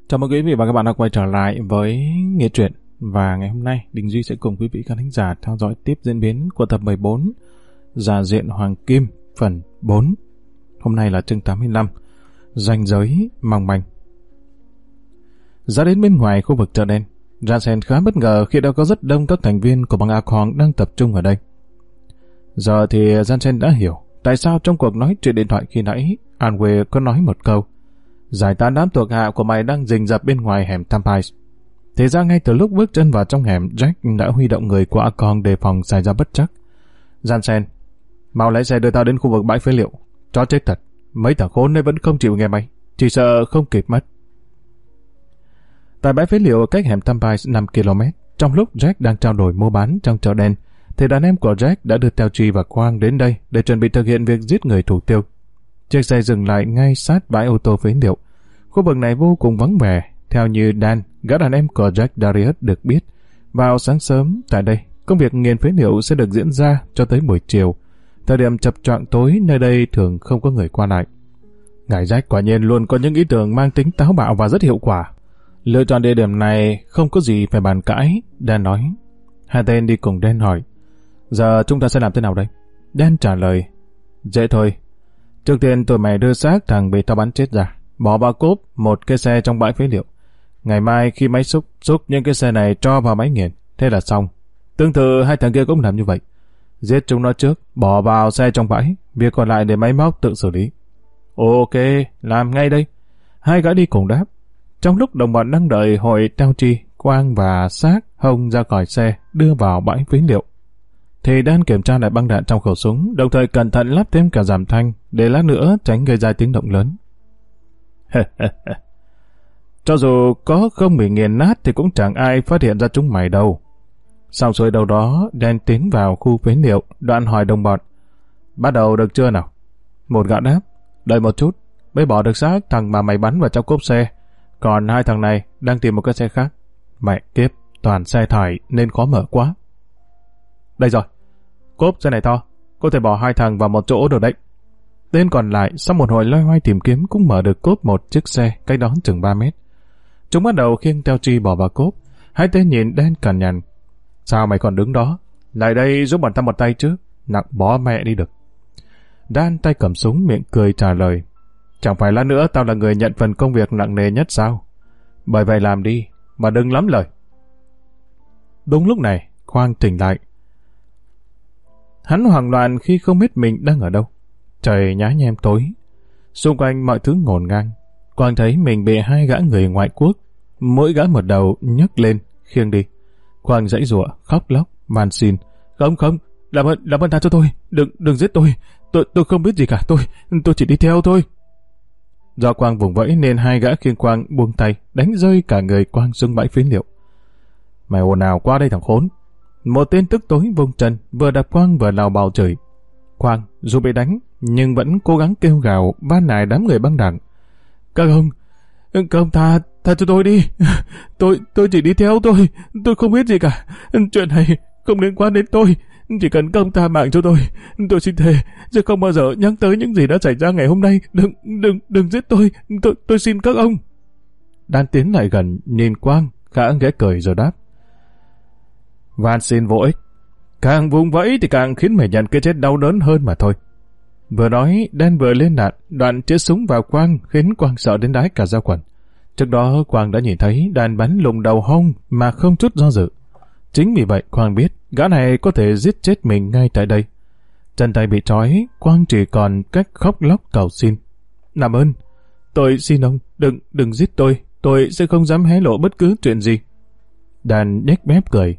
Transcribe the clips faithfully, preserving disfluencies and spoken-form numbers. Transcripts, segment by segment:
Chào mừng quý vị và các bạn đã quay trở lại với Nghe Truyện. Và ngày hôm nay, Đình Duy sẽ cùng quý vị khán thính giả theo dõi tiếp diễn biến của tập mười bốn Giả diện Hoàng Kim phần bốn. Hôm nay là chương tám mươi lăm, Ranh giới mong manh. Ra đến bên ngoài khu vực chợ đen, Jansen khá bất ngờ khi đã có rất đông các thành viên của băng Arkhon đang tập trung ở đây. Giờ thì Jansen đã hiểu tại sao trong cuộc nói chuyện điện thoại khi nãy, Anwe có nói một câu: giải tán đám thuộc hạ của mày đang rình rập bên ngoài hẻm Tampais. Thì ra ngay từ lúc bước chân vào trong hẻm, Jack đã huy động người của Arkhon đề phòng xảy ra bất trắc. Jansen, mau lái xe đưa tao đến khu vực bãi phế liệu. Chó chết thật, mấy thằng khốn ấy vẫn không chịu nghe mày, chỉ sợ không kịp mất. Tại bãi phế liệu cách hẻm Tampais năm ki lô mét, trong lúc Jack đang trao đổi mua bán trong chợ đen, thì đàn em của Jack đã đưa Telchi và Quang đến đây để chuẩn bị thực hiện việc giết người thủ tiêu. Chiếc xe dừng lại ngay sát bãi ô tô phế liệu. Khu vực này vô cùng vắng vẻ. Theo như Dan, gã đàn em của Jack Darius được biết, vào sáng sớm tại đây, công việc nghiền phế liệu sẽ được diễn ra cho tới buổi chiều. Thời điểm chập choạng tối, nơi đây thường không có người qua lại. Ngài Jack quả nhiên luôn có những ý tưởng mang tính táo bạo và rất hiệu quả. Lựa chọn địa điểm này không có gì phải bàn cãi, Dan nói. Hai tên đi cùng Dan hỏi: giờ chúng ta sẽ làm thế nào đây? Dan trả lời: dễ thôi. Trước tiên tụi mày đưa xác thằng bị tao bắn chết ra, bỏ vào cốp một cái xe trong bãi phế liệu. Ngày mai khi máy xúc xúc những cái xe này cho vào máy nghiền, thế là xong. Tương tự hai thằng kia cũng làm như vậy. Giết chúng nó trước, bỏ vào xe trong bãi, việc còn lại để máy móc tự xử lý. Ok, làm ngay đây. Hai gã đi cùng đáp. Trong lúc đồng bọn đang đợi hội Telchi, Quang và xác Hồng ra khỏi xe đưa vào bãi phế liệu, thì Dan kiểm tra lại băng đạn trong khẩu súng, đồng thời cẩn thận lắp thêm cả giảm thanh để lát nữa tránh gây ra tiếng động lớn. Cho dù có không bị nghiền nát thì cũng chẳng ai phát hiện ra chúng mày đâu. Xong xuôi đâu đó, Dan tiến vào khu phế liệu, đoạn hỏi đồng bọn: bắt đầu được chưa nào? Một gã đáp: đợi một chút, mới bỏ được xác thằng mà mày bắn vào trong cốp xe, còn hai thằng này đang tìm một cái xe khác. Mẹ kiếp, toàn xe thải nên khó mở quá. Đây rồi, cốp xe này to, có thể bỏ hai thằng vào một chỗ được đấy. Tên còn lại sau một hồi loay hoay tìm kiếm cũng mở được cốp một chiếc xe cách đó chừng ba mét. Chúng bắt đầu khiêng Telchi bỏ vào cốp. Hai tên nhìn Dan cằn nhằn: sao mày còn đứng đó? Lại đây giúp bọn tao một tay chứ, nặng bó mẹ đi được. Dan tay cầm súng miệng cười trả lời: chẳng phải lát nữa tao là người nhận phần công việc nặng nề nhất sao? Bởi vậy làm đi, mà đừng lắm lời. Đúng lúc này, Quang tỉnh lại. Hắn hoảng loạn khi không biết mình đang ở đâu. Trời nhá nhem tối, xung quanh mọi thứ ngổn ngang. Quang thấy mình bị hai gã người ngoại quốc, mỗi gã một đầu nhấc lên, khiêng đi. Quang giãy giụa, khóc lóc, van xin: không không, làm ơn, làm ơn tha cho tôi, đừng, đừng giết tôi, tôi, tôi không biết gì cả, tôi, tôi chỉ đi theo thôi. Do Quang vùng vẫy nên hai gã khiêng Quang buông tay, đánh rơi cả người Quang xuống bãi phế liệu. Mày ồn ào qua đây thằng khốn! Một tên tức tối vung chân, vừa đạp Quang vừa lào bào chửi. Quang dù bị đánh nhưng vẫn cố gắng kêu gào van nài đám người băng đảng: các ông, các ông tha, tha cho tôi đi, tôi, tôi chỉ đi theo tôi, tôi không biết gì cả, chuyện này không liên quan đến tôi, chỉ cần các ông tha mạng cho tôi, tôi xin thề sẽ không bao giờ nhắc tới những gì đã xảy ra ngày hôm nay, đừng, đừng, đừng giết tôi, tôi, tôi xin các ông. Dan tiến lại gần nhìn Quang, khẽ ghé cười rồi đáp: van xin vô ích, càng vùng vẫy thì càng khiến mày nhận cái chết đau đớn hơn mà thôi. Vừa nói, Dan vừa lên đạn, đoạn chĩa súng vào Quang khiến Quang sợ đến đái cả da quần. Trước đó Quang đã nhìn thấy Dan bắn lùng đầu hông mà không chút do dự. Chính vì vậy Quang biết gã này có thể giết chết mình ngay tại đây. Chân tay bị trói, Quang chỉ còn cách khóc lóc cầu xin: làm ơn, tôi xin ông, đừng, đừng giết tôi, tôi sẽ không dám hé lộ bất cứ chuyện gì. Dan nhếch mép cười: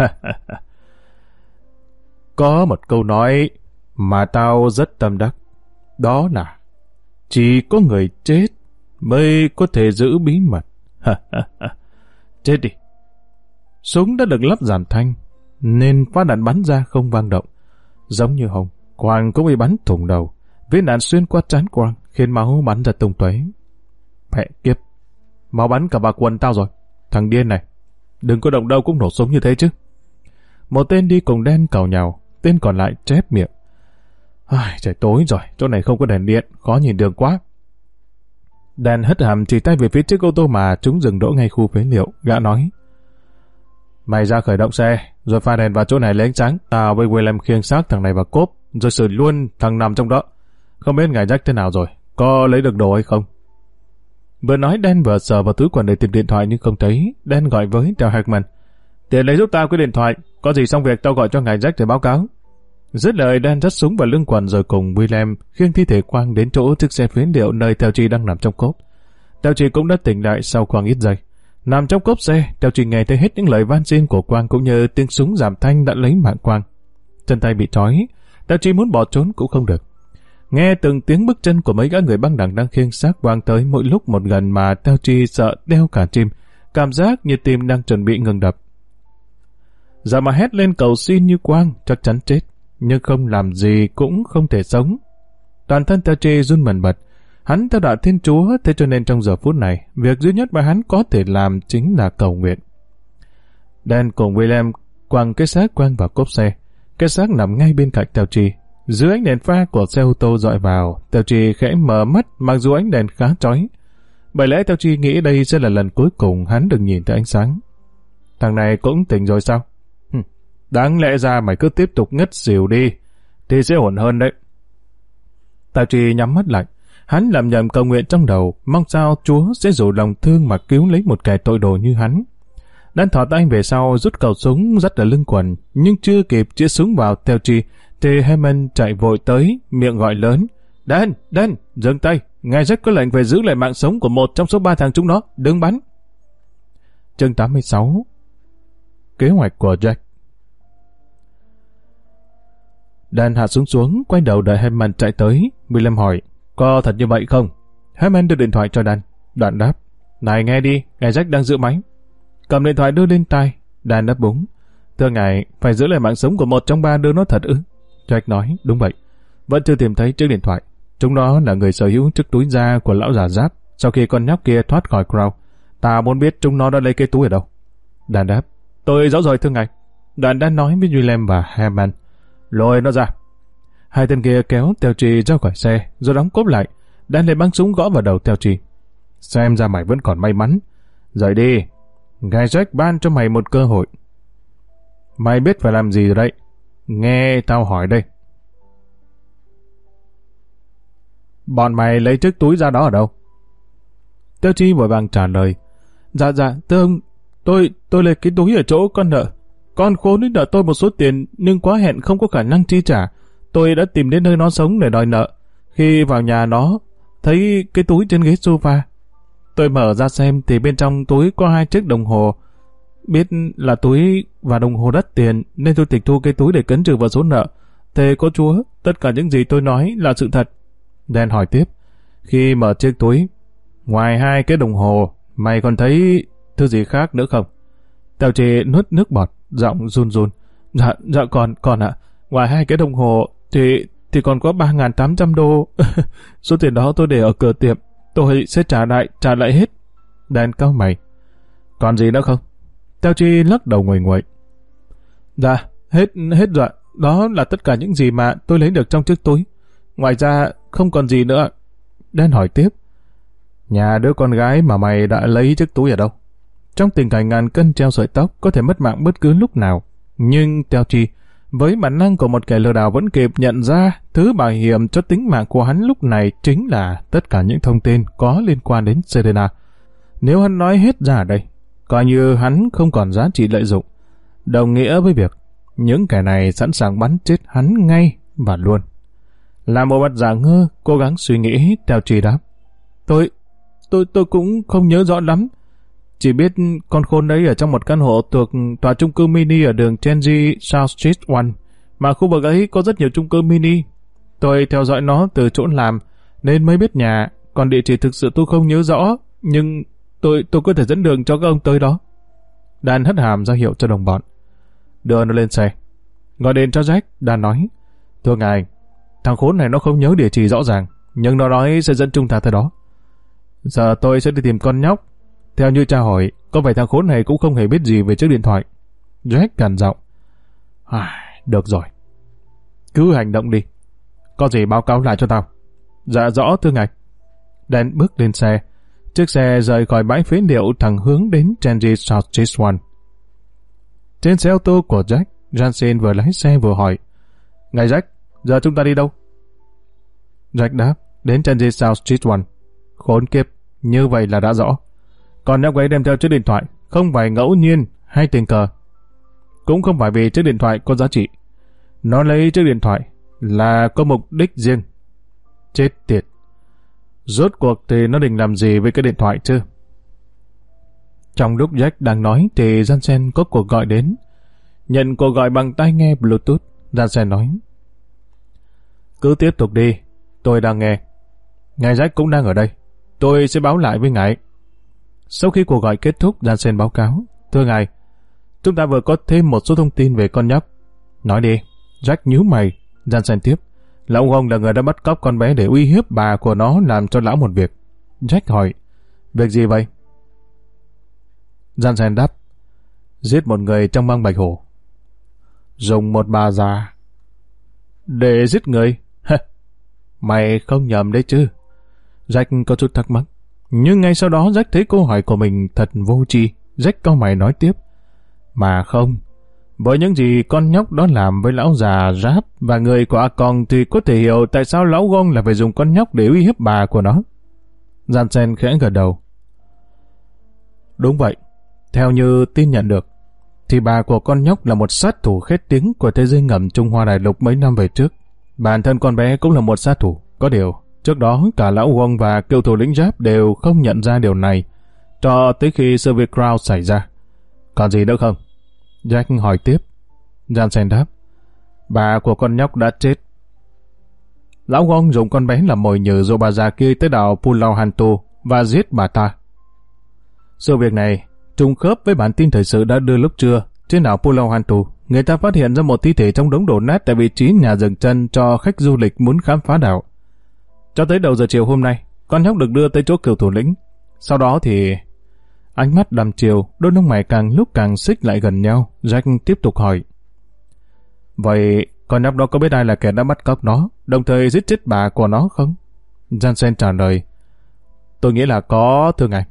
có một câu nói mà tao rất tâm đắc, đó là chỉ có người chết mới có thể giữ bí mật. Chết đi. Súng đã được lắp giảm thanh nên phát đạn bắn ra không vang động. Giống như Hồng, Quang cũng bị bắn thủng đầu, viên đạn xuyên qua trán Quang khiến máu bắn ra tung tóe. Mẹ kiếp, máu bắn cả vào quần tao rồi. Thằng điên này, đừng có động đâu cũng nổ súng như thế chứ. Một tên đi cùng Dan càu nhàu, tên còn lại chép miệng: ai, trời tối rồi, chỗ này không có đèn điện, khó nhìn đường quá. Dan hất hàm chỉ tay về phía chiếc ô tô mà chúng dừng đỗ ngay khu phế liệu. Gã nói: Mày ra khởi động xe, rồi pha đèn vào chỗ này lấy ánh sáng. Tao với William khiêng xác thằng này vào cốp, rồi xử luôn thằng nằm trong đó. Không biết ngài Jack thế nào rồi, có lấy được đồ hay không? Vừa nói Dan vừa sờ vào túi quần để tìm điện thoại nhưng không thấy. Dan gọi với Theo Hackman: Tiền lấy giúp tao cái điện thoại, có gì xong việc tao gọi cho ngài Jack để báo cáo. Dứt lời, Dan dắt súng vào lưng quần rồi cùng William khiêng thi thể Quang đến chỗ chiếc xe phế liệu nơi Theo Chi đang nằm trong cốp. Theo Chi cũng đã tỉnh lại sau khoảng ít giây. Nằm trong cốp xe, Theo Chi nghe thấy hết những lời van xin của Quang cũng như tiếng súng giảm thanh đã lấy mạng Quang. Chân tay bị trói, Theo Chi muốn bỏ trốn cũng không được. Nghe từng tiếng bước chân của mấy gã người băng đảng đang khiêng xác Quang tới mỗi lúc một gần mà Theo Chi sợ đeo cả tim, cảm giác như tim đang chuẩn bị ngừng đập. Giờ mà hét lên cầu xin như Quang chắc chắn chết, nhưng không làm gì cũng không thể sống. Toàn thân Theo Chi run bần bật. Hắn theo đạo Thiên Chúa, thế cho nên trong giờ phút này, việc duy nhất mà hắn có thể làm chính là cầu nguyện. Dan cùng William quăng cái xác Quang vào cốp xe. Cái xác nằm ngay bên cạnh Theo Chi. Dưới ánh đèn pha của xe ô tô dọi vào, Theo Chi khẽ mở mắt mặc dù ánh đèn khá chói. Bởi lẽ Theo Chi nghĩ đây sẽ là lần cuối cùng hắn được nhìn thấy ánh sáng. Thằng này cũng tỉnh rồi sao? Hừm, đáng lẽ ra mày cứ tiếp tục ngất xỉu đi, thì sẽ ổn hơn đấy. Theo Chi nhắm mắt lại. Hắn làm nhầm cầu nguyện trong đầu, mong sao Chúa sẽ rủ lòng thương mà cứu lấy một kẻ tội đồ như hắn. Dan thò tay về sau rút khẩu súng dắt ở lưng quần, nhưng chưa kịp chĩa súng vào Theo Chi, thì Hammond chạy vội tới, miệng gọi lớn: Dan, Dan, dừng tay, ngài Jack có lệnh về giữ lại mạng sống của một trong số ba thằng chúng nó, đừng bắn. Chương tám mươi sáu. Kế hoạch của Jack. Dan hạ súng xuống, quay đầu đợi Hammond chạy tới. William hỏi: Có thật như vậy không? Hammond đưa điện thoại cho Dan. Dan đáp: Này nghe đi, ngài Jack đang giữ máy. Cầm điện thoại đưa lên tai. Dan đáp búng: Thưa ngài, phải giữ lại mạng sống của một trong ba đứa nó thật ư? Jack nói: Đúng vậy. Vẫn chưa tìm thấy chiếc điện thoại. Chúng nó là người sở hữu chiếc túi da của lão già Giáp sau khi con nhóc kia thoát khỏi Crow. Ta muốn biết chúng nó đã lấy cái túi ở đâu. Dan đáp: Tôi rõ rồi thưa ngài. Dan đã nói với William và Hammond: Lôi nó ra. Hai tên kia kéo Theo Chi ra khỏi xe, rồi đóng cốp lại. Dan lấy băng súng gõ vào đầu Theo Chi. Xem ra mày vẫn còn may mắn. Rời đi. Ngài Jack ban cho mày một cơ hội. Mày biết phải làm gì rồi đấy. Nghe tao hỏi đây. Bọn mày lấy chiếc túi da đó ở đâu? Theo Chi vội vàng trả lời: Dạ dạ, thưa ông, tôi tôi lấy cái túi ở chỗ con nợ. Con khốn ấy nợ tôi một số tiền, nhưng quá hẹn không có khả năng chi trả. Tôi đã tìm đến nơi nó sống để đòi nợ. Khi vào nhà nó, thấy cái túi trên ghế sofa. Tôi mở ra xem thì bên trong túi có hai chiếc đồng hồ. Biết là túi và đồng hồ đắt tiền nên tôi tịch thu cái túi để cấn trừ vào số nợ. Thề có Chúa, tất cả những gì tôi nói là sự thật. Dan hỏi tiếp: Khi mở chiếc túi, ngoài hai cái đồng hồ, mày còn thấy thứ gì khác nữa không? Theo Chi nuốt nước bọt, giọng run run: Dạ, dạ còn, còn ạ. À. Ngoài hai cái đồng hồ thì thì còn có ba nghìn tám trăm đô. Số tiền đó tôi để ở cửa tiệm. Tôi sẽ trả lại, trả lại hết. Dan cau mày: Còn gì nữa không? Theo Chi lắc đầu nguội nguội: Dạ, hết, hết rồi. Đó là tất cả những gì mà tôi lấy được trong chiếc túi. Ngoài ra không còn gì nữa. Dan hỏi tiếp: Nhà đứa con gái mà mày đã lấy chiếc túi ở đâu? Trong tình cảnh ngàn cân treo sợi tóc có thể mất mạng bất cứ lúc nào. Nhưng Theo Chi, với bản năng của một kẻ lừa đảo vẫn kịp nhận ra thứ bảo hiểm cho tính mạng của hắn lúc này chính là tất cả những thông tin có liên quan đến Serena. Nếu hắn nói hết ra ở đây, coi như hắn không còn giá trị lợi dụng, đồng nghĩa với việc những kẻ này sẵn sàng bắn chết hắn ngay và luôn. Làm một mặt giả ngơ, cố gắng suy nghĩ, Theo Chi đáp: Tôi, tôi, tôi cũng không nhớ rõ lắm. Chỉ biết con khôn đấy ở trong một căn hộ thuộc tòa chung cư mini ở đường Chenji South Street một, mà khu vực ấy có rất nhiều chung cư mini. Tôi theo dõi nó từ chỗ làm nên mới biết nhà, còn địa chỉ thực sự tôi không nhớ rõ, nhưng tôi tôi có thể dẫn đường cho các ông tới đó. Dan hất hàm ra hiệu cho đồng bọn: Đưa nó lên xe. Gọi điện cho Jack. Dan nói: Thưa ngài, thằng khốn này nó không nhớ địa chỉ rõ ràng, nhưng nó nói sẽ dẫn chúng ta tới đó. Giờ tôi sẽ đi tìm con nhóc. Theo như cha hỏi, có phải thằng khốn này cũng không hề biết gì về chiếc điện thoại? Jack gằn giọng: À, được rồi. Cứ hành động đi. Có gì báo cáo lại cho tao. Dạ rõ thưa ngài. Dan bước lên xe. Chiếc xe rời khỏi bãi phế liệu thẳng hướng đến Changi South Street One. Trên xe ô tô của Jack, Jansen vừa lái xe vừa hỏi, Ngài Jack, giờ chúng ta đi đâu? Jack đáp, đến Changi South Street One. Khốn kiếp, như vậy là đã rõ. Còn nhóc ấy đem theo chiếc điện thoại, không phải ngẫu nhiên hay tình cờ. Cũng không phải vì chiếc điện thoại có giá trị. Nó lấy chiếc điện thoại là có mục đích riêng. Chết tiệt. Rốt cuộc thì nó định làm gì với cái điện thoại chứ? Trong lúc Jack đang nói thì Jansen có cuộc gọi đến. Nhận cuộc gọi bằng tai nghe Bluetooth, Jansen nói, cứ tiếp tục đi, tôi đang nghe. Ngài Jack cũng đang ở đây. Tôi sẽ báo lại với ngài. Sau khi cuộc gọi kết thúc, Jansen báo cáo, thưa ngài, chúng ta vừa có thêm một số thông tin về con nhóc. Nói đi. Jack nhíu mày. Jansen tiếp, lão ông là người đã bắt cóc con bé để uy hiếp bà của nó làm cho lão một việc. Jack hỏi, việc gì vậy? Jansen đáp, giết một người trong băng Bạch Hổ. Dùng một bà già để giết người? Mày không nhầm đấy chứ? Jack có chút thắc mắc. Nhưng ngay sau đó Jack thấy câu hỏi của mình thật vô tri. Jack cau mày nói tiếp, mà không, với những gì con nhóc đó làm với lão già Ráp và người của A Cong thì có thể hiểu tại sao lão Gong lại phải dùng con nhóc để uy hiếp bà của nó. Jansen khẽ gật đầu. Đúng vậy. Theo như tin nhận được, thì bà của con nhóc là một sát thủ khét tiếng của thế giới ngầm Trung Hoa Đại Lục mấy năm về trước. Bản thân con bé cũng là một sát thủ. Có điều, trước đó cả lão Wong và cựu thủ lĩnh Giáp đều không nhận ra điều này, cho tới khi sự việc Crown xảy ra. Còn gì nữa không? Jack hỏi tiếp. Jansen đáp, bà của con nhóc đã chết. Lão Wong dùng con bé làm mồi nhử dụ bà già kia tới đảo Pulau Hantu và giết bà ta. Sự việc này trùng khớp với bản tin thời sự đã đưa lúc trưa. Trên đảo Pulau Hantu, người ta phát hiện ra một thi thể trong đống đổ nát tại vị trí nhà dừng chân cho khách du lịch muốn khám phá đảo. Cho tới đầu giờ chiều hôm nay, con nhóc được đưa tới chỗ cựu thủ lĩnh. Sau đó thì... Ánh mắt đăm chiều, đôi lông mày càng lúc càng xích lại gần nhau. Jack tiếp tục hỏi, vậy con nhóc đó có biết ai là kẻ đã bắt cóc nó, đồng thời giết chết bà của nó không? Jansen trả lời, tôi nghĩ là có, thưa ngài.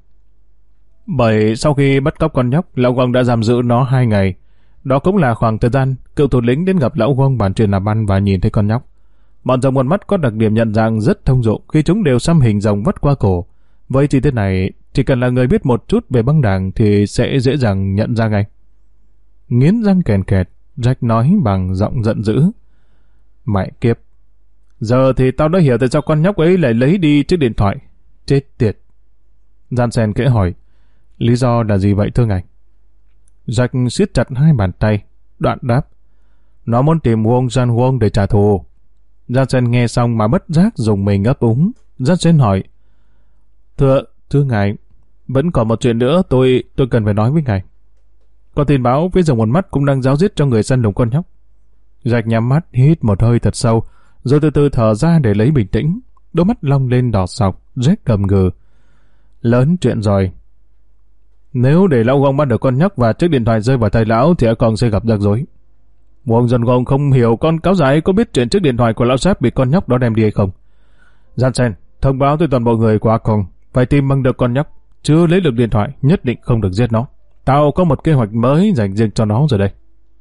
Bởi sau khi bắt cóc con nhóc, lão Wong đã giam giữ nó hai ngày. Đó cũng là khoảng thời gian cựu thủ lĩnh đến gặp lão Wong bàn chuyện làm ăn và nhìn thấy con nhóc. Bọn rồng một mắt có đặc điểm nhận dạng rất thông dụng khi chúng đều xăm hình rồng vắt qua cổ. Với chi tiết này, chỉ cần là người biết một chút về băng đảng thì sẽ dễ dàng nhận ra ngay. Nghiến răng kèn kẹt, Jack nói bằng giọng giận dữ. Mẹ kiếp! Giờ thì tao đã hiểu tại sao con nhóc ấy lại lấy đi chiếc điện thoại. Chết tiệt! Jansen kẽ hỏi, lý do là gì vậy thưa ngài? Jack siết chặt hai bàn tay, đoạn đáp, nó muốn tìm Wong Jan Wong để trả thù. Jansen nghe xong mà bất giác dùng mình ấp úng. Jansen hỏi, Thưa, thưa ngài, vẫn còn một chuyện nữa tôi tôi cần phải nói với ngài. Có tin báo phía rồng một mắt cũng đang giáo giết cho người săn lùng con nhóc. Jack nhắm mắt hít một hơi thật sâu, rồi từ từ thở ra để lấy bình tĩnh. Đôi mắt long lên đỏ sọc, Jack gầm gừ. Lớn chuyện rồi. Nếu để lão Gong bắt được con nhóc và chiếc điện thoại rơi vào tay lão thì con sẽ gặp rắc rối. Wong Jan Wong không hiểu con cáo già ấy có biết chuyện chiếc điện thoại của lão Sáp bị con nhóc đó đem đi hay không. Jansen, thông báo tới toàn bộ người của A Cong phải tìm bằng được con nhóc, chưa lấy được điện thoại nhất định không được giết nó. Tao có một kế hoạch mới dành riêng cho nó rồi đây.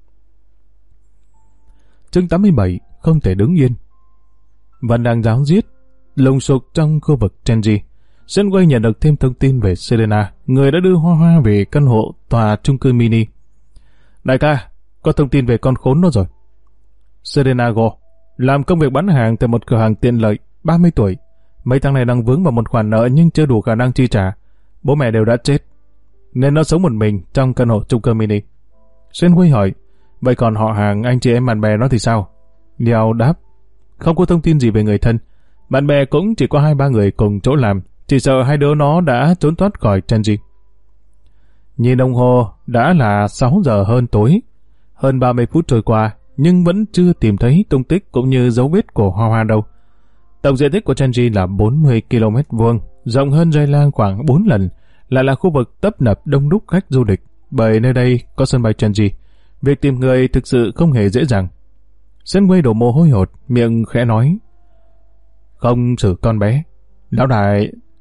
Chương tám mươi bảy, không thể đứng yên. Vẫn đang giáo giết lùng sục trong khu vực Changi. Sunway nhận được thêm thông tin về Serena, người đã đưa Hoa Hoa về căn hộ tòa chung cư mini. Đại ca, có thông tin về con khốn đó rồi. Serena Go làm công việc bán hàng tại một cửa hàng tiện lợi, ba mươi tuổi. Mấy tháng này đang vướng vào một khoản nợ nhưng chưa đủ khả năng chi trả. Bố mẹ đều đã chết, nên nó sống một mình trong căn hộ chung cư mini. Sunway hỏi, vậy còn họ hàng, anh chị em bạn bè nó thì sao? Liao đáp, không có thông tin gì về người thân. Bạn bè cũng chỉ có hai ba người cùng chỗ làm, chỉ sợ hai đứa nó đã trốn thoát khỏi Changi. Nhìn đồng hồ, đã là sáu giờ hơn tối. Hơn ba mươi phút trôi qua, nhưng vẫn chưa tìm thấy tung tích cũng như dấu vết của Hoa Hoa đâu. Tổng diện tích của Changi là bốn mươi ki lô mét vuông, rộng hơn Dây Lang khoảng bốn lần, lại là khu vực tấp nập đông đúc khách du lịch, bởi nơi đây có sân bay Changi. Việc tìm người thực sự không hề dễ dàng. Sunway đổ mồ hôi hột, miệng khẽ nói, không xử con bé. Lão đại,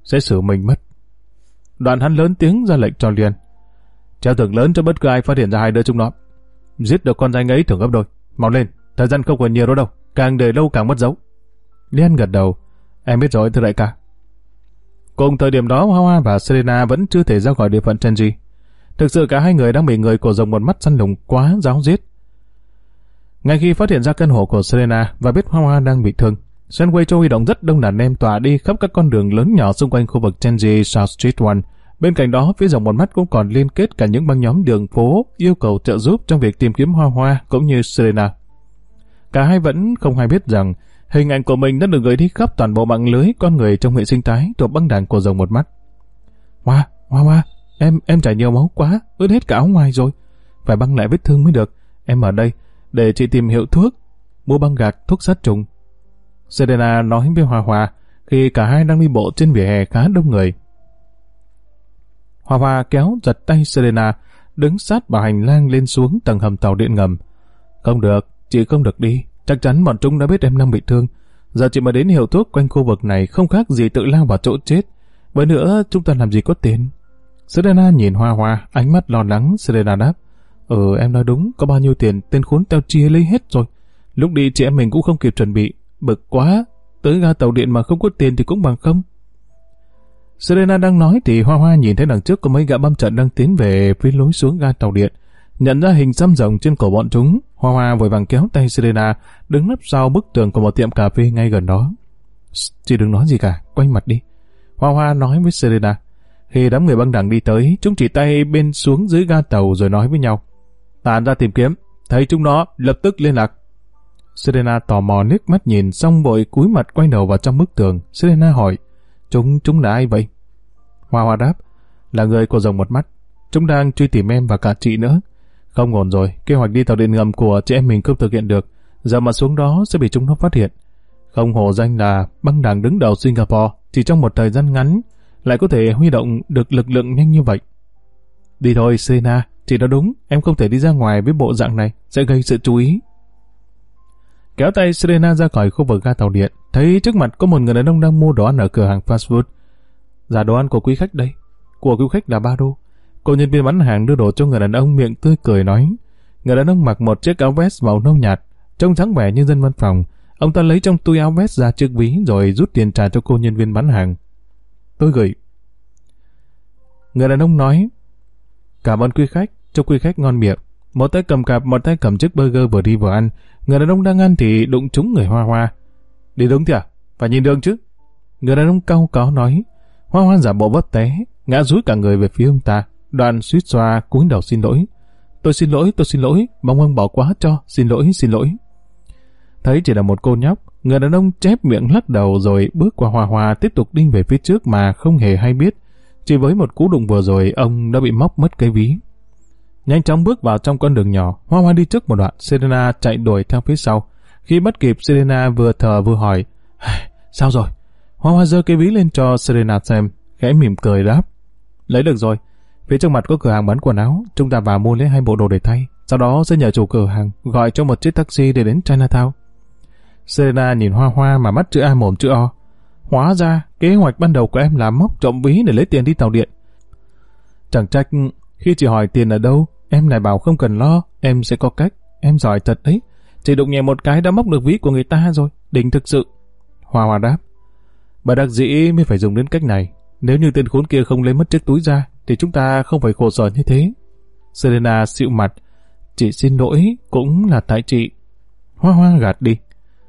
sẽ xử mình mất. Đoạn hắn lớn tiếng ra lệnh cho Liên. Treo thưởng lớn cho bất cứ ai phát hiện ra hai đứa chúng nó. Giết được con danh ấy thưởng gấp đôi. Mau lên, thời gian không còn nhiều đâu đâu. Càng để lâu càng mất dấu. Liên gật đầu. Em biết rồi thưa đại ca. Cùng thời điểm đó, Hoa Hoa và Serena vẫn chưa thể ra khỏi địa phận Chenji. Thực sự cả hai người đang bị người của rồng một mắt săn lùng quá giáo giết. Ngay khi phát hiện ra căn hộ của Serena và biết Hoa Hoa đang bị thương, Shenwei cho huy động rất đông đàn em tỏa đi khắp các con đường lớn nhỏ xung quanh khu vực Chenji South Street One. Bên cạnh đó, phía rồng một mắt cũng còn liên kết cả những băng nhóm đường phố yêu cầu trợ giúp trong việc tìm kiếm Hoa Hoa cũng như Serena. Cả hai vẫn không hay biết rằng hình ảnh của mình đã được gửi đi khắp toàn bộ mạng lưới con người trong hệ sinh thái thuộc băng đảng của rồng một mắt. Hoa, Hoa Hoa, em em chảy nhiều máu quá, ướt hết cả áo ngoài rồi, phải băng lại vết thương mới được. Em ở đây để chị tìm hiệu thuốc, mua băng gạc, thuốc sát trùng. Serena nói với Hoa Hoa khi cả hai đang đi bộ trên vỉa hè khá đông người. Hoa Hoa kéo giật tay Serena, đứng sát vào hành lang lên xuống tầng hầm tàu điện ngầm. Không được, chị không được đi. Chắc chắn bọn chúng đã biết em đang bị thương. Giờ chị mà đến hiệu thuốc quanh khu vực này không khác gì tự lao vào chỗ chết. Bởi nữa chúng ta làm gì có tiền. Serena nhìn Hoa Hoa, ánh mắt lo lắng. Serena đáp: Ừ, em nói đúng, có bao nhiêu tiền tên khốn tao chia lấy hết rồi. Lúc đi chị em mình cũng không kịp chuẩn bị. Bực quá, tới ga tàu điện mà không có tiền thì cũng bằng không. Serena đang nói thì Hoa Hoa nhìn thấy đằng trước có mấy gã băm trận đang tiến về phía lối xuống ga tàu điện. Nhận ra hình xăm rồng trên cổ bọn chúng, Hoa Hoa vội vàng kéo tay Serena đứng nấp sau bức tường của một tiệm cà phê ngay gần đó. Chị đừng nói gì cả, quay mặt đi. Hoa Hoa nói với Serena. Khi đám người băng đảng đi tới, chúng chỉ tay bên xuống dưới ga tàu rồi nói với nhau: Tản ra tìm kiếm, thấy chúng nó lập tức liên lạc. Serena tò mò liếc mắt nhìn xong vội cúi mặt quay đầu vào trong bức tường. Serena hỏi: Chúng, chúng là ai vậy? Hoa Hoa đáp: Là người của rồng một mắt. Chúng đang truy tìm em và cả chị nữa. Không ổn rồi, kế hoạch đi tàu điện ngầm của chị em mình không thực hiện được. Giờ mà xuống đó sẽ bị chúng nó phát hiện. Không hổ danh là băng đảng đứng đầu Singapore, chỉ trong một thời gian ngắn lại có thể huy động được lực lượng nhanh như vậy. Đi thôi Serena, chị nói đúng, em không thể đi ra ngoài với bộ dạng này, sẽ gây sự chú ý. Kéo tay Serena ra khỏi khu vực ga tàu điện, thấy trước mặt có một người đàn ông đang mua đồ ăn ở cửa hàng fast food. Dạ đồ ăn của quý khách đây. Của quý khách là ba đô. Cô nhân viên bán hàng đưa đồ cho người đàn ông, miệng tươi cười nói. Người đàn ông mặc một chiếc áo vest màu nâu nhạt, trông dáng vẻ như dân văn phòng. Ông ta lấy trong túi áo vest ra chiếc ví rồi rút tiền trả cho cô nhân viên bán hàng. Tôi gửi. Người đàn ông nói: Cảm ơn quý khách, chúc quý khách ngon miệng. Một tay cầm cặp, một tay cầm chiếc burger vừa đi vừa ăn. Người đàn ông đang ăn thì đụng trúng người Hoa Hoa. Đi đúng thì à? Phải nhìn đường chứ. Người đàn ông cau có nói. Hoa Hoa giả bộ vấp té, ngã rúi cả người về phía ông ta. Đoàn suýt xoa cúi đầu xin lỗi. Tôi xin lỗi, tôi xin lỗi, mong ông bỏ qua cho, xin lỗi, xin lỗi. Thấy chỉ là một cô nhóc, người đàn ông chép miệng lắc đầu rồi bước qua Hoa Hoa tiếp tục đi về phía trước mà không hề hay biết. Chỉ với một cú đụng vừa rồi, ông đã bị móc mất cái ví. Nhanh chóng bước vào trong con đường nhỏ, Hoa Hoa đi trước một đoạn, Serena chạy đuổi theo phía sau. Khi bắt kịp, Serena vừa thở vừa hỏi: Sao rồi? Hoa Hoa giơ cái ví lên cho Serena xem, khẽ mỉm cười đáp: Lấy được rồi. Phía trước mặt có cửa hàng bán quần áo, chúng ta vào mua lấy hai bộ đồ để thay. Sau đó sẽ nhờ chủ cửa hàng gọi cho một chiếc taxi để đến Chinatown. Serena nhìn Hoa Hoa mà mắt chữ A mồm chữ O. Hóa ra kế hoạch ban đầu của em là móc trộm ví để lấy tiền đi tàu điện. Chẳng trách khi chị hỏi tiền ở đâu, em lại bảo không cần lo, em sẽ có cách. Em giỏi thật đấy, chỉ đụng nhẹ một cái đã móc được ví của người ta rồi, đỉnh thực sự. Hoa Hoa đáp: Bà đặc dĩ mới phải dùng đến cách này. Nếu như tên khốn kia không lấy mất chiếc túi ra thì chúng ta không phải khổ sở như thế. Serena xịu mặt: Chị xin lỗi, cũng là tại chị. Hoa Hoa gạt đi.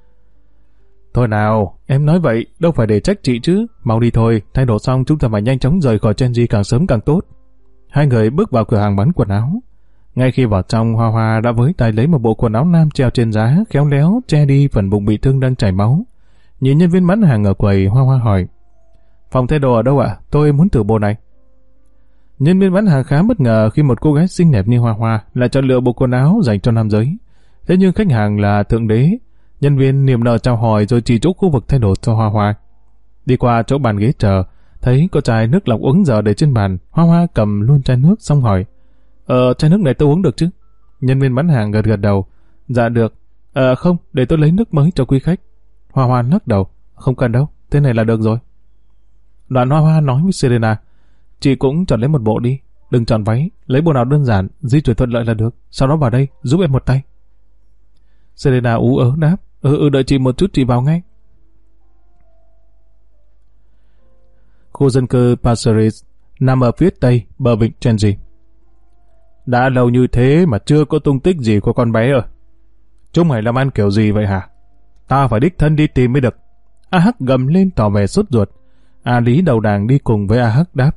Thôi nào, em nói vậy, đâu phải để trách chị chứ. Mau đi thôi, thay đồ xong chúng ta phải nhanh chóng rời khỏi Chenji càng sớm càng tốt. Hai người bước vào cửa hàng bán quần áo. Ngay khi vào trong, Hoa Hoa đã với tay lấy một bộ quần áo nam treo trên giá, khéo léo che đi phần bụng bị thương đang chảy máu. Nhìn nhân viên bán hàng ở quầy, Hoa Hoa hỏi: Phòng thay đồ ở đâu ạ? Tôi muốn thử bộ này. Nhân viên bán hàng khá bất ngờ khi một cô gái xinh đẹp như Hoa Hoa lại chọn lựa bộ quần áo dành cho nam giới. Thế nhưng khách hàng là thượng đế. Nhân viên niềm nở chào hỏi rồi chỉ chỗ khu vực thay đồ cho Hoa Hoa. Đi qua chỗ bàn ghế chờ, thấy có chai nước lọc uống giờ để trên bàn. Hoa Hoa cầm luôn chai nước xong hỏi: Ờ, chai nước này tôi uống được chứ? Nhân viên bán hàng gật gật đầu: Dạ được. Ờ không, để tôi lấy nước mới cho quý khách. Hoa Hoa lắc đầu: Không cần đâu, thế này là được rồi. Đoạn Hoa Hoa nói với Serena, chị cũng chọn lấy một bộ đi, đừng chọn váy, lấy bộ nào đơn giản, di chuyển thuận lợi là được, sau đó vào đây, giúp em một tay. Serena ú ớ đáp, ừ, ừ đợi chị một chút, chị vào ngay. Khu dân cư Passeries nằm ở phía tây bờ vịnh Genji. Đã lâu như thế mà chưa có tung tích gì của con bé rồi. Chúng mày làm ăn kiểu gì vậy hả? Ta phải đích thân đi tìm mới được. A Hắc gầm lên tỏ vẻ sốt ruột. A Lý đầu đàng đi cùng với A Hắc đáp.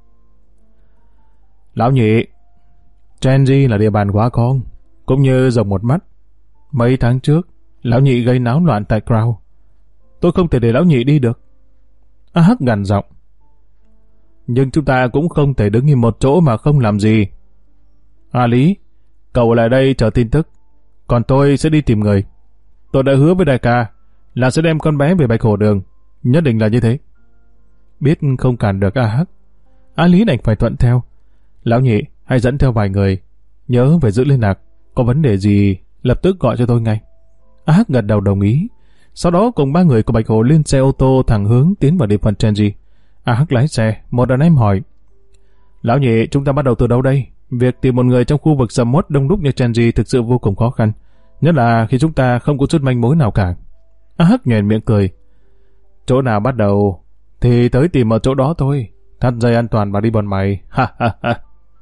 Lão nhị, Genji là địa bàn quá con, cũng như rồng một mắt. Mấy tháng trước, lão nhị gây náo loạn tại Crown. Tôi không thể để lão nhị đi được. A Hắc gằn giọng. Nhưng chúng ta cũng không thể đứng im một chỗ mà không làm gì. A Lý, cậu lại đây chờ tin tức, còn tôi sẽ đi tìm người. Tôi đã hứa với đại ca là sẽ đem con bé về Bạch Hổ Đường, nhất định là như thế. Biết không cản được A Hắc, A Lý đành phải thuận theo. Lão nhị, hãy dẫn theo vài người, nhớ phải giữ liên lạc, có vấn đề gì lập tức gọi cho tôi ngay. A Hắc gật đầu đồng ý. Sau đó cùng ba người của Bạch Hổ lên xe ô tô thẳng hướng tiến vào địa phận Genji. A Hắc lái xe, một đàn em hỏi, lão nhị, chúng ta bắt đầu từ đâu đây? Việc tìm một người trong khu vực sầm uất đông đúc như Genji thực sự vô cùng khó khăn, nhất là khi chúng ta không có chút manh mối nào cả. A Hắc nhoẻn miệng cười. Chỗ nào bắt đầu thì tới tìm ở chỗ đó thôi. Thắt dây an toàn và đi bọn mày. Ha ha ha.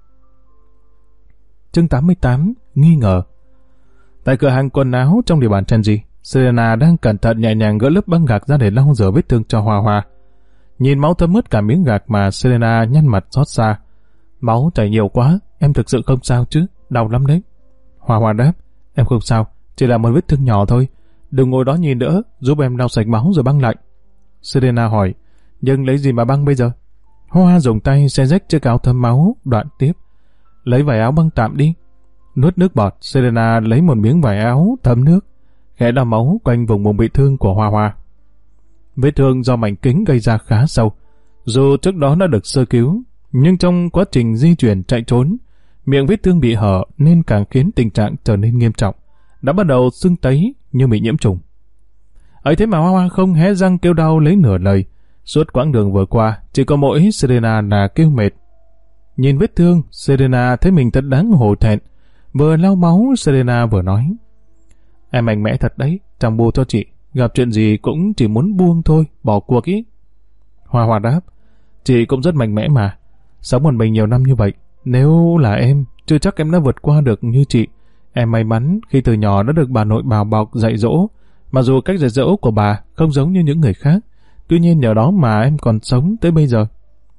Chương tám mươi tám. Nghi ngờ. Tại cửa hàng quần áo trong địa bàn Genji, Serena đang cẩn thận nhẹ nhàng gỡ lớp băng gạc ra để lau rửa vết thương cho Hoa Hoa. Nhìn máu thấm ướt cả miếng gạc mà Serena nhăn mặt xót xa. Máu chảy nhiều quá, em thực sự không sao chứ, đau lắm đấy. Hoa Hoa đáp, em không sao, chỉ là một vết thương nhỏ thôi. Đừng ngồi đó nhìn nữa, giúp em lau sạch máu rồi băng lại. Serena hỏi, nhưng lấy gì mà băng bây giờ? Hoa Hoa dùng tay xe rách chiếc áo thấm máu, đoạn tiếp. Lấy vải áo băng tạm đi. Nuốt nước bọt, Serena lấy một miếng vải áo thấm nước, khẽ lau máu quanh vùng bụng bị thương của Hoa Hoa. Vết thương do mảnh kính gây ra khá sâu. Dù trước đó đã được sơ cứu, nhưng trong quá trình di chuyển chạy trốn, miệng vết thương bị hở nên càng khiến tình trạng trở nên nghiêm trọng, đã bắt đầu sưng tấy như bị nhiễm trùng. Ấy thế mà Hoa Hoa không hé răng kêu đau lấy nửa lời. Suốt quãng đường vừa qua, chỉ có mỗi Serena là kêu mệt. Nhìn vết thương, Serena thấy mình thật đáng hổ thẹn. Vừa lau máu, Serena vừa nói, em mạnh mẽ thật đấy, chẳng bù cho chị, gặp chuyện gì cũng chỉ muốn buông thôi, bỏ cuộc ý. Hoa Hoa đáp, chị cũng rất mạnh mẽ mà, sống một mình nhiều năm như vậy, nếu là em, chưa chắc em đã vượt qua được như chị. Em may mắn khi từ nhỏ đã được bà nội bào bọc dạy dỗ, mặc dù cách dạy dỗ của bà không giống như những người khác, tuy nhiên nhờ đó mà em còn sống tới bây giờ.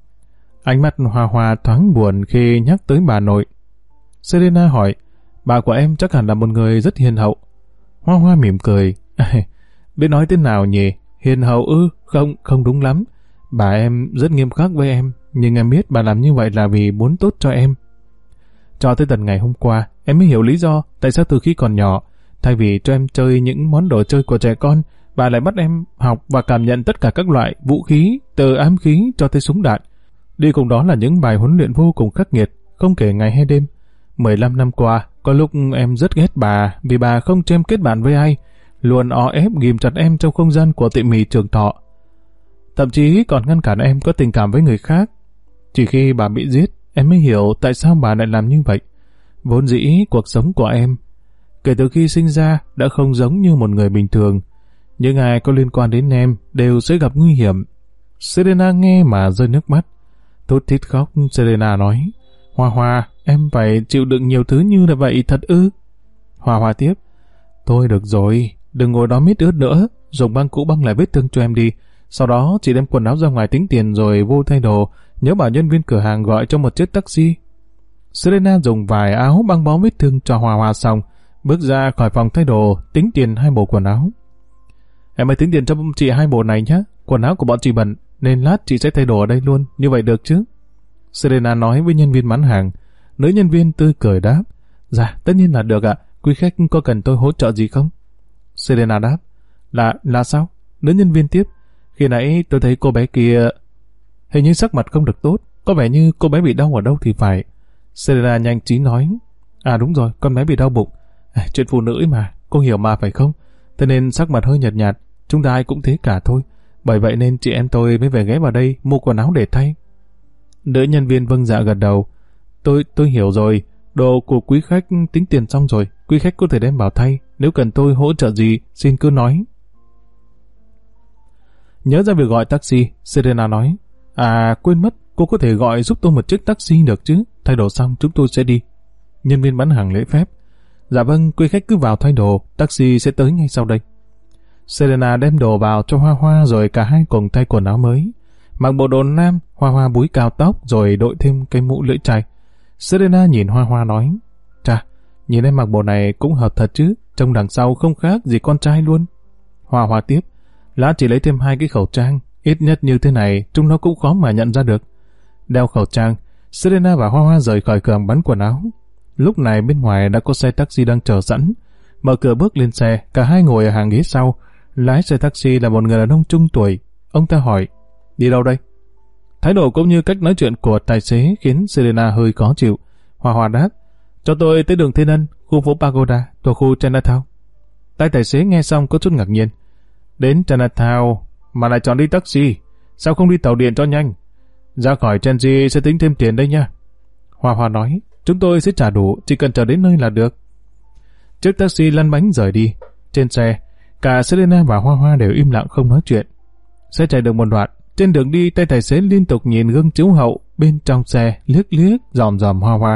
Ánh mắt Hoa Hoa thoáng buồn khi nhắc tới bà nội. Serena hỏi, bà của em chắc hẳn là một người rất hiền hậu. Hoa Hoa mỉm cười, biết nói thế nào nhỉ, hiền hậu ư, không, không đúng lắm. Bà em rất nghiêm khắc với em, nhưng em biết bà làm như vậy là vì muốn tốt cho em. Cho tới tận ngày hôm qua, em mới hiểu lý do tại sao từ khi còn nhỏ, thay vì cho em chơi những món đồ chơi của trẻ con, bà lại bắt em học và cảm nhận tất cả các loại vũ khí, từ ám khí cho tới súng đạn. Đi cùng đó là những bài huấn luyện vô cùng khắc nghiệt, không kể ngày hay đêm. mười lăm năm qua, có lúc em rất ghét bà vì bà không cho em kết bạn với ai, luôn o ép ghìm chặt em trong không gian của tiệm mì Trường Thọ. Thậm chí còn ngăn cản em có tình cảm với người khác. Chỉ khi bà bị giết, em mới hiểu tại sao bà lại làm như vậy. Vốn dĩ cuộc sống của em, kể từ khi sinh ra, đã không giống như một người bình thường. Những ai có liên quan đến em đều sẽ gặp nguy hiểm. Serena nghe mà rơi nước mắt. Thút thít khóc, Serena nói, Hoa Hoa, em phải chịu đựng nhiều thứ như là vậy thật ư? Hoa Hoa tiếp, thôi được rồi, đừng ngồi đó mít ướt nữa, dùng băng cũ băng lại vết thương cho em đi. Sau đó chị đem quần áo ra ngoài tính tiền rồi vô thay đồ, nhớ bảo nhân viên cửa hàng gọi cho một chiếc taxi. Serena dùng vải áo băng bó vết thương cho Hoa Hoa xong, bước ra khỏi phòng thay đồ, tính tiền hai bộ quần áo. Em hãy tính tiền cho chị hai bộ này nhé, quần áo của bọn chị bẩn, nên lát chị sẽ thay đồ ở đây luôn, như vậy được chứ? Serena nói với nhân viên bán hàng. Nữ nhân viên tươi cười đáp, dạ, tất nhiên là được ạ, quý khách có cần tôi hỗ trợ gì không? Serena đáp, là, là sao? Nữ nhân viên tiếp, khi nãy tôi thấy cô bé kia hình như sắc mặt không được tốt, có vẻ như cô bé bị đau ở đâu thì phải. Serena nhanh trí nói, à đúng rồi, con bé bị đau bụng. À, chuyện phụ nữ mà, cô hiểu mà phải không? Thế nên sắc mặt hơi nhợt nhạt, chúng ta ai cũng thế cả thôi. Bởi vậy nên chị em tôi mới về ghé vào đây mua quần áo để thay. Nữ nhân viên vâng dạ gật đầu. Tôi tôi hiểu rồi, đồ của quý khách tính tiền xong rồi, quý khách có thể đem vào thay, nếu cần tôi hỗ trợ gì xin cứ nói. Nhớ ra việc gọi taxi, Serena nói, à quên mất, cô có thể gọi giúp tôi một chiếc taxi được chứ, thay đồ xong chúng tôi sẽ đi. Nhân viên bán hàng lễ phép, dạ vâng, quý khách cứ vào thay đồ, taxi sẽ tới ngay sau đây. Serena đem đồ vào cho Hoa Hoa rồi cả hai cùng thay quần áo mới. Mặc bộ đồ nam, Hoa Hoa búi cao tóc rồi đội thêm cái mũ lưỡi chai. Serena nhìn Hoa Hoa nói, chà, nhìn em mặc bộ này cũng hợp thật chứ, trông đằng sau không khác gì con trai luôn. Hoa Hoa tiếp, lát chỉ lấy thêm hai cái khẩu trang, ít nhất như thế này chúng nó cũng khó mà nhận ra được. Đeo khẩu trang, Serena và Hoa Hoa rời khỏi cửa hàng bán quần áo. Lúc này bên ngoài đã có xe taxi đang chờ sẵn. Mở cửa bước lên xe, cả hai ngồi ở hàng ghế sau. Lái xe taxi là một người đàn ông trung tuổi. Ông ta hỏi, đi đâu đây? Thái độ cũng như cách nói chuyện của tài xế khiến Serena hơi khó chịu. Hoa Hoa đáp, cho tôi tới đường Thiên Ân, khu phố Pagoda, thuộc khu Chinatown. Tay tài xế nghe xong có chút ngạc nhiên. Đến Chinatown mà lại chọn đi taxi, sao không đi tàu điện cho nhanh? Ra khỏi Chelsea sẽ tính thêm tiền đây nha. Hoa Hoa nói, chúng tôi sẽ trả đủ, chỉ cần chờ đến nơi là được. Chiếc taxi lăn bánh rời đi. Trên xe, cả Serena và Hoa Hoa đều im lặng không nói chuyện. Xe chạy được một đoạn, trên đường đi tay tài xế liên tục nhìn gương chiếu hậu bên trong xe, liếc liếc dòm dòm Hoa Hoa.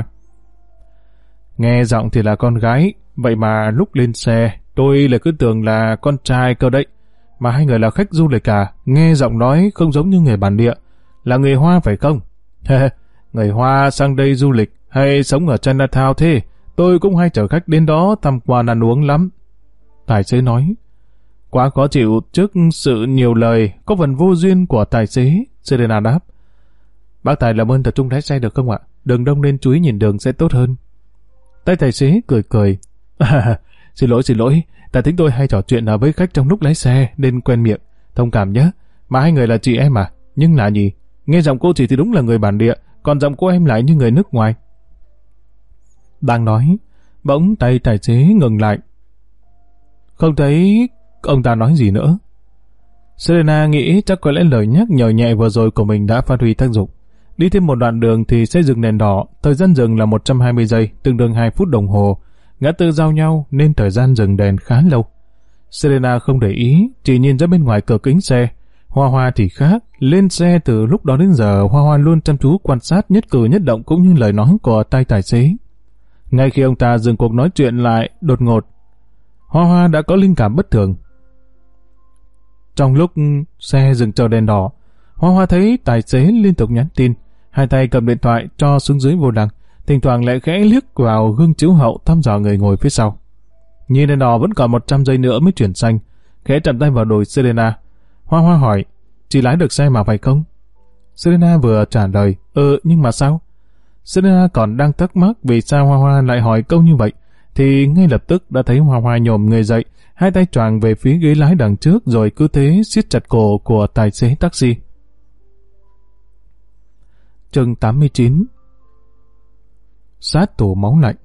Nghe giọng thì là con gái, vậy mà lúc lên xe tôi lại cứ tưởng là con trai cơ đấy. Mà hai người là khách du lịch cả, nghe giọng nói không giống như người bản địa. Là người Hoa phải không? Người Hoa sang đây du lịch hay sống ở Chinatown thế? Tôi cũng hay chở khách đến đó tham quan ăn uống lắm. Tài xế nói. Quá khó chịu trước sự nhiều lời, có phần vô duyên của tài xế. Serena đáp. Bác Tài làm ơn tập trung lái xe được không ạ? Đường đông nên chú ý nhìn đường sẽ tốt hơn. Tay tài xế cười cười. À, xin lỗi xin lỗi, ta tính tôi hay trò chuyện với khách trong lúc lái xe nên quen miệng. Thông cảm nhé. Mà hai người là chị em à? Nhưng lạ nhỉ? Nghe giọng cô chị thì đúng là người bản địa, còn giọng cô em lại như người nước ngoài. Đang nói, bỗng tay tài xế ngừng lại. Không thấy ông ta nói gì nữa. Serena nghĩ chắc có lẽ lời nhắc nhở nhẹ vừa rồi của mình đã phát huy tác dụng. Đi thêm một đoạn đường thì xe dừng đèn đỏ, thời gian dừng là một trăm hai mươi giây, tương đương hai phút đồng hồ. Ngã tư giao nhau nên thời gian dừng đèn khá lâu. Serena không để ý, chỉ nhìn ra bên ngoài cửa kính xe. Hoa Hoa thì khác, lên xe từ lúc đó đến giờ Hoa Hoa luôn chăm chú quan sát nhất cử nhất động cũng như lời nói của tay tài xế. Ngay khi ông ta dừng cuộc nói chuyện lại, đột ngột, Hoa Hoa đã có linh cảm bất thường. Trong lúc xe dừng chờ đèn đỏ, Hoa Hoa thấy tài xế liên tục nhắn tin, hai tay cầm điện thoại cho xuống dưới vô lăng, thỉnh thoảng lại khẽ liếc vào gương chiếu hậu thăm dò người ngồi phía sau. Nhìn đèn đỏ vẫn còn một trăm giây nữa mới chuyển xanh, khẽ chạm tay vào đùi Serena. Hoa Hoa hỏi, chị lái được xe mà phải không? Serena vừa trả lời, ừ nhưng mà sao? Serena còn đang thắc mắc vì sao Hoa Hoa lại hỏi câu như vậy, thì ngay lập tức đã thấy Hoa Hoa nhổm người dậy, hai tay choàng về phía ghế lái đằng trước rồi cứ thế siết chặt cổ của tài xế taxi. Chương tám mươi chín. Sát thủ máu lạnh.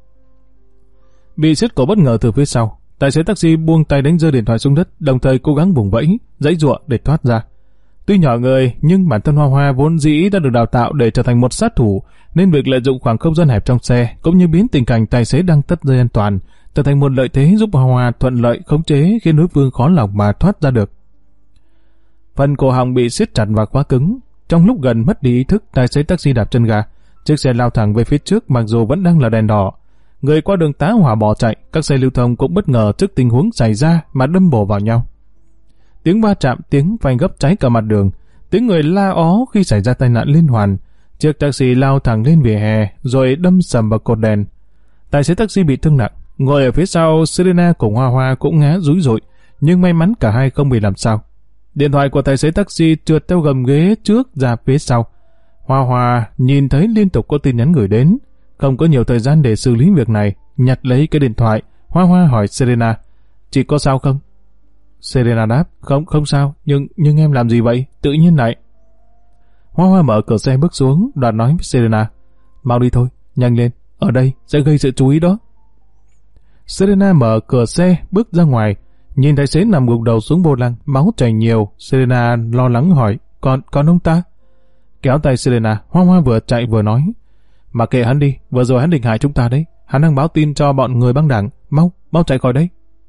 Bị siết cổ bất ngờ từ phía sau, tài xế taxi buông tay đánh rơi điện thoại xuống đất, đồng thời cố gắng vùng vẫy, giãy giụa để thoát ra. Tuy nhỏ người, nhưng bản thân Hoa Hoa vốn dĩ đã được đào tạo để trở thành một sát thủ, nên việc lợi dụng khoảng không gian hẹp trong xe, cũng như biến tình cảnh tài xế đang tất dây an toàn, trở thành một lợi thế giúp Hoa Hoa thuận lợi khống chế khiến đối phương khó lòng mà thoát ra được. Phần cổ họng bị siết chặt và quá cứng. Trong lúc gần mất đi ý thức, tài xế taxi đạp chân ga, chiếc xe lao thẳng về phía trước mặc dù vẫn đang là đèn đỏ. Người qua đường tá hỏa bỏ chạy, các xe lưu thông cũng bất ngờ trước tình huống xảy ra mà đâm bổ vào nhau. Tiếng va chạm, tiếng phanh gấp cháy cả mặt đường, tiếng người la ó khi xảy ra tai nạn liên hoàn. Chiếc taxi lao thẳng lên vỉa hè rồi đâm sầm vào cột đèn. Tài xế taxi bị thương nặng, ngồi ở phía sau Serena cùng Hoa Hoa cũng ngã rúi rụi, nhưng may mắn cả hai không bị làm sao. Điện thoại của tài xế taxi trượt theo gầm ghế trước ra phía sau. Hoa Hoa nhìn thấy liên tục có tin nhắn gửi đến, không có nhiều thời gian để xử lý việc này, nhặt lấy cái điện thoại. Hoa Hoa hỏi Serena, chị có sao không? Serena đáp, không, không sao, nhưng nhưng em làm gì vậy? Tự nhiên lại. Hoa Hoa mở cửa xe bước xuống, đoạn nói với Serena, mau đi thôi, nhanh lên, ở đây sẽ gây sự chú ý đó. Serena mở cửa xe bước ra ngoài, Nhìn tài xế nằm gục đầu xuống vô lăng, máu chảy nhiều, Selena lo lắng hỏi, còn, còn ông ta? Kéo tay Selena, Hoa Hoa vừa chạy vừa nói, mà kệ hắn đi, vừa rồi hắn định hại chúng ta đấy, hắn đang báo tin cho bọn người băng đảng, mau, mau chạy khỏi đây.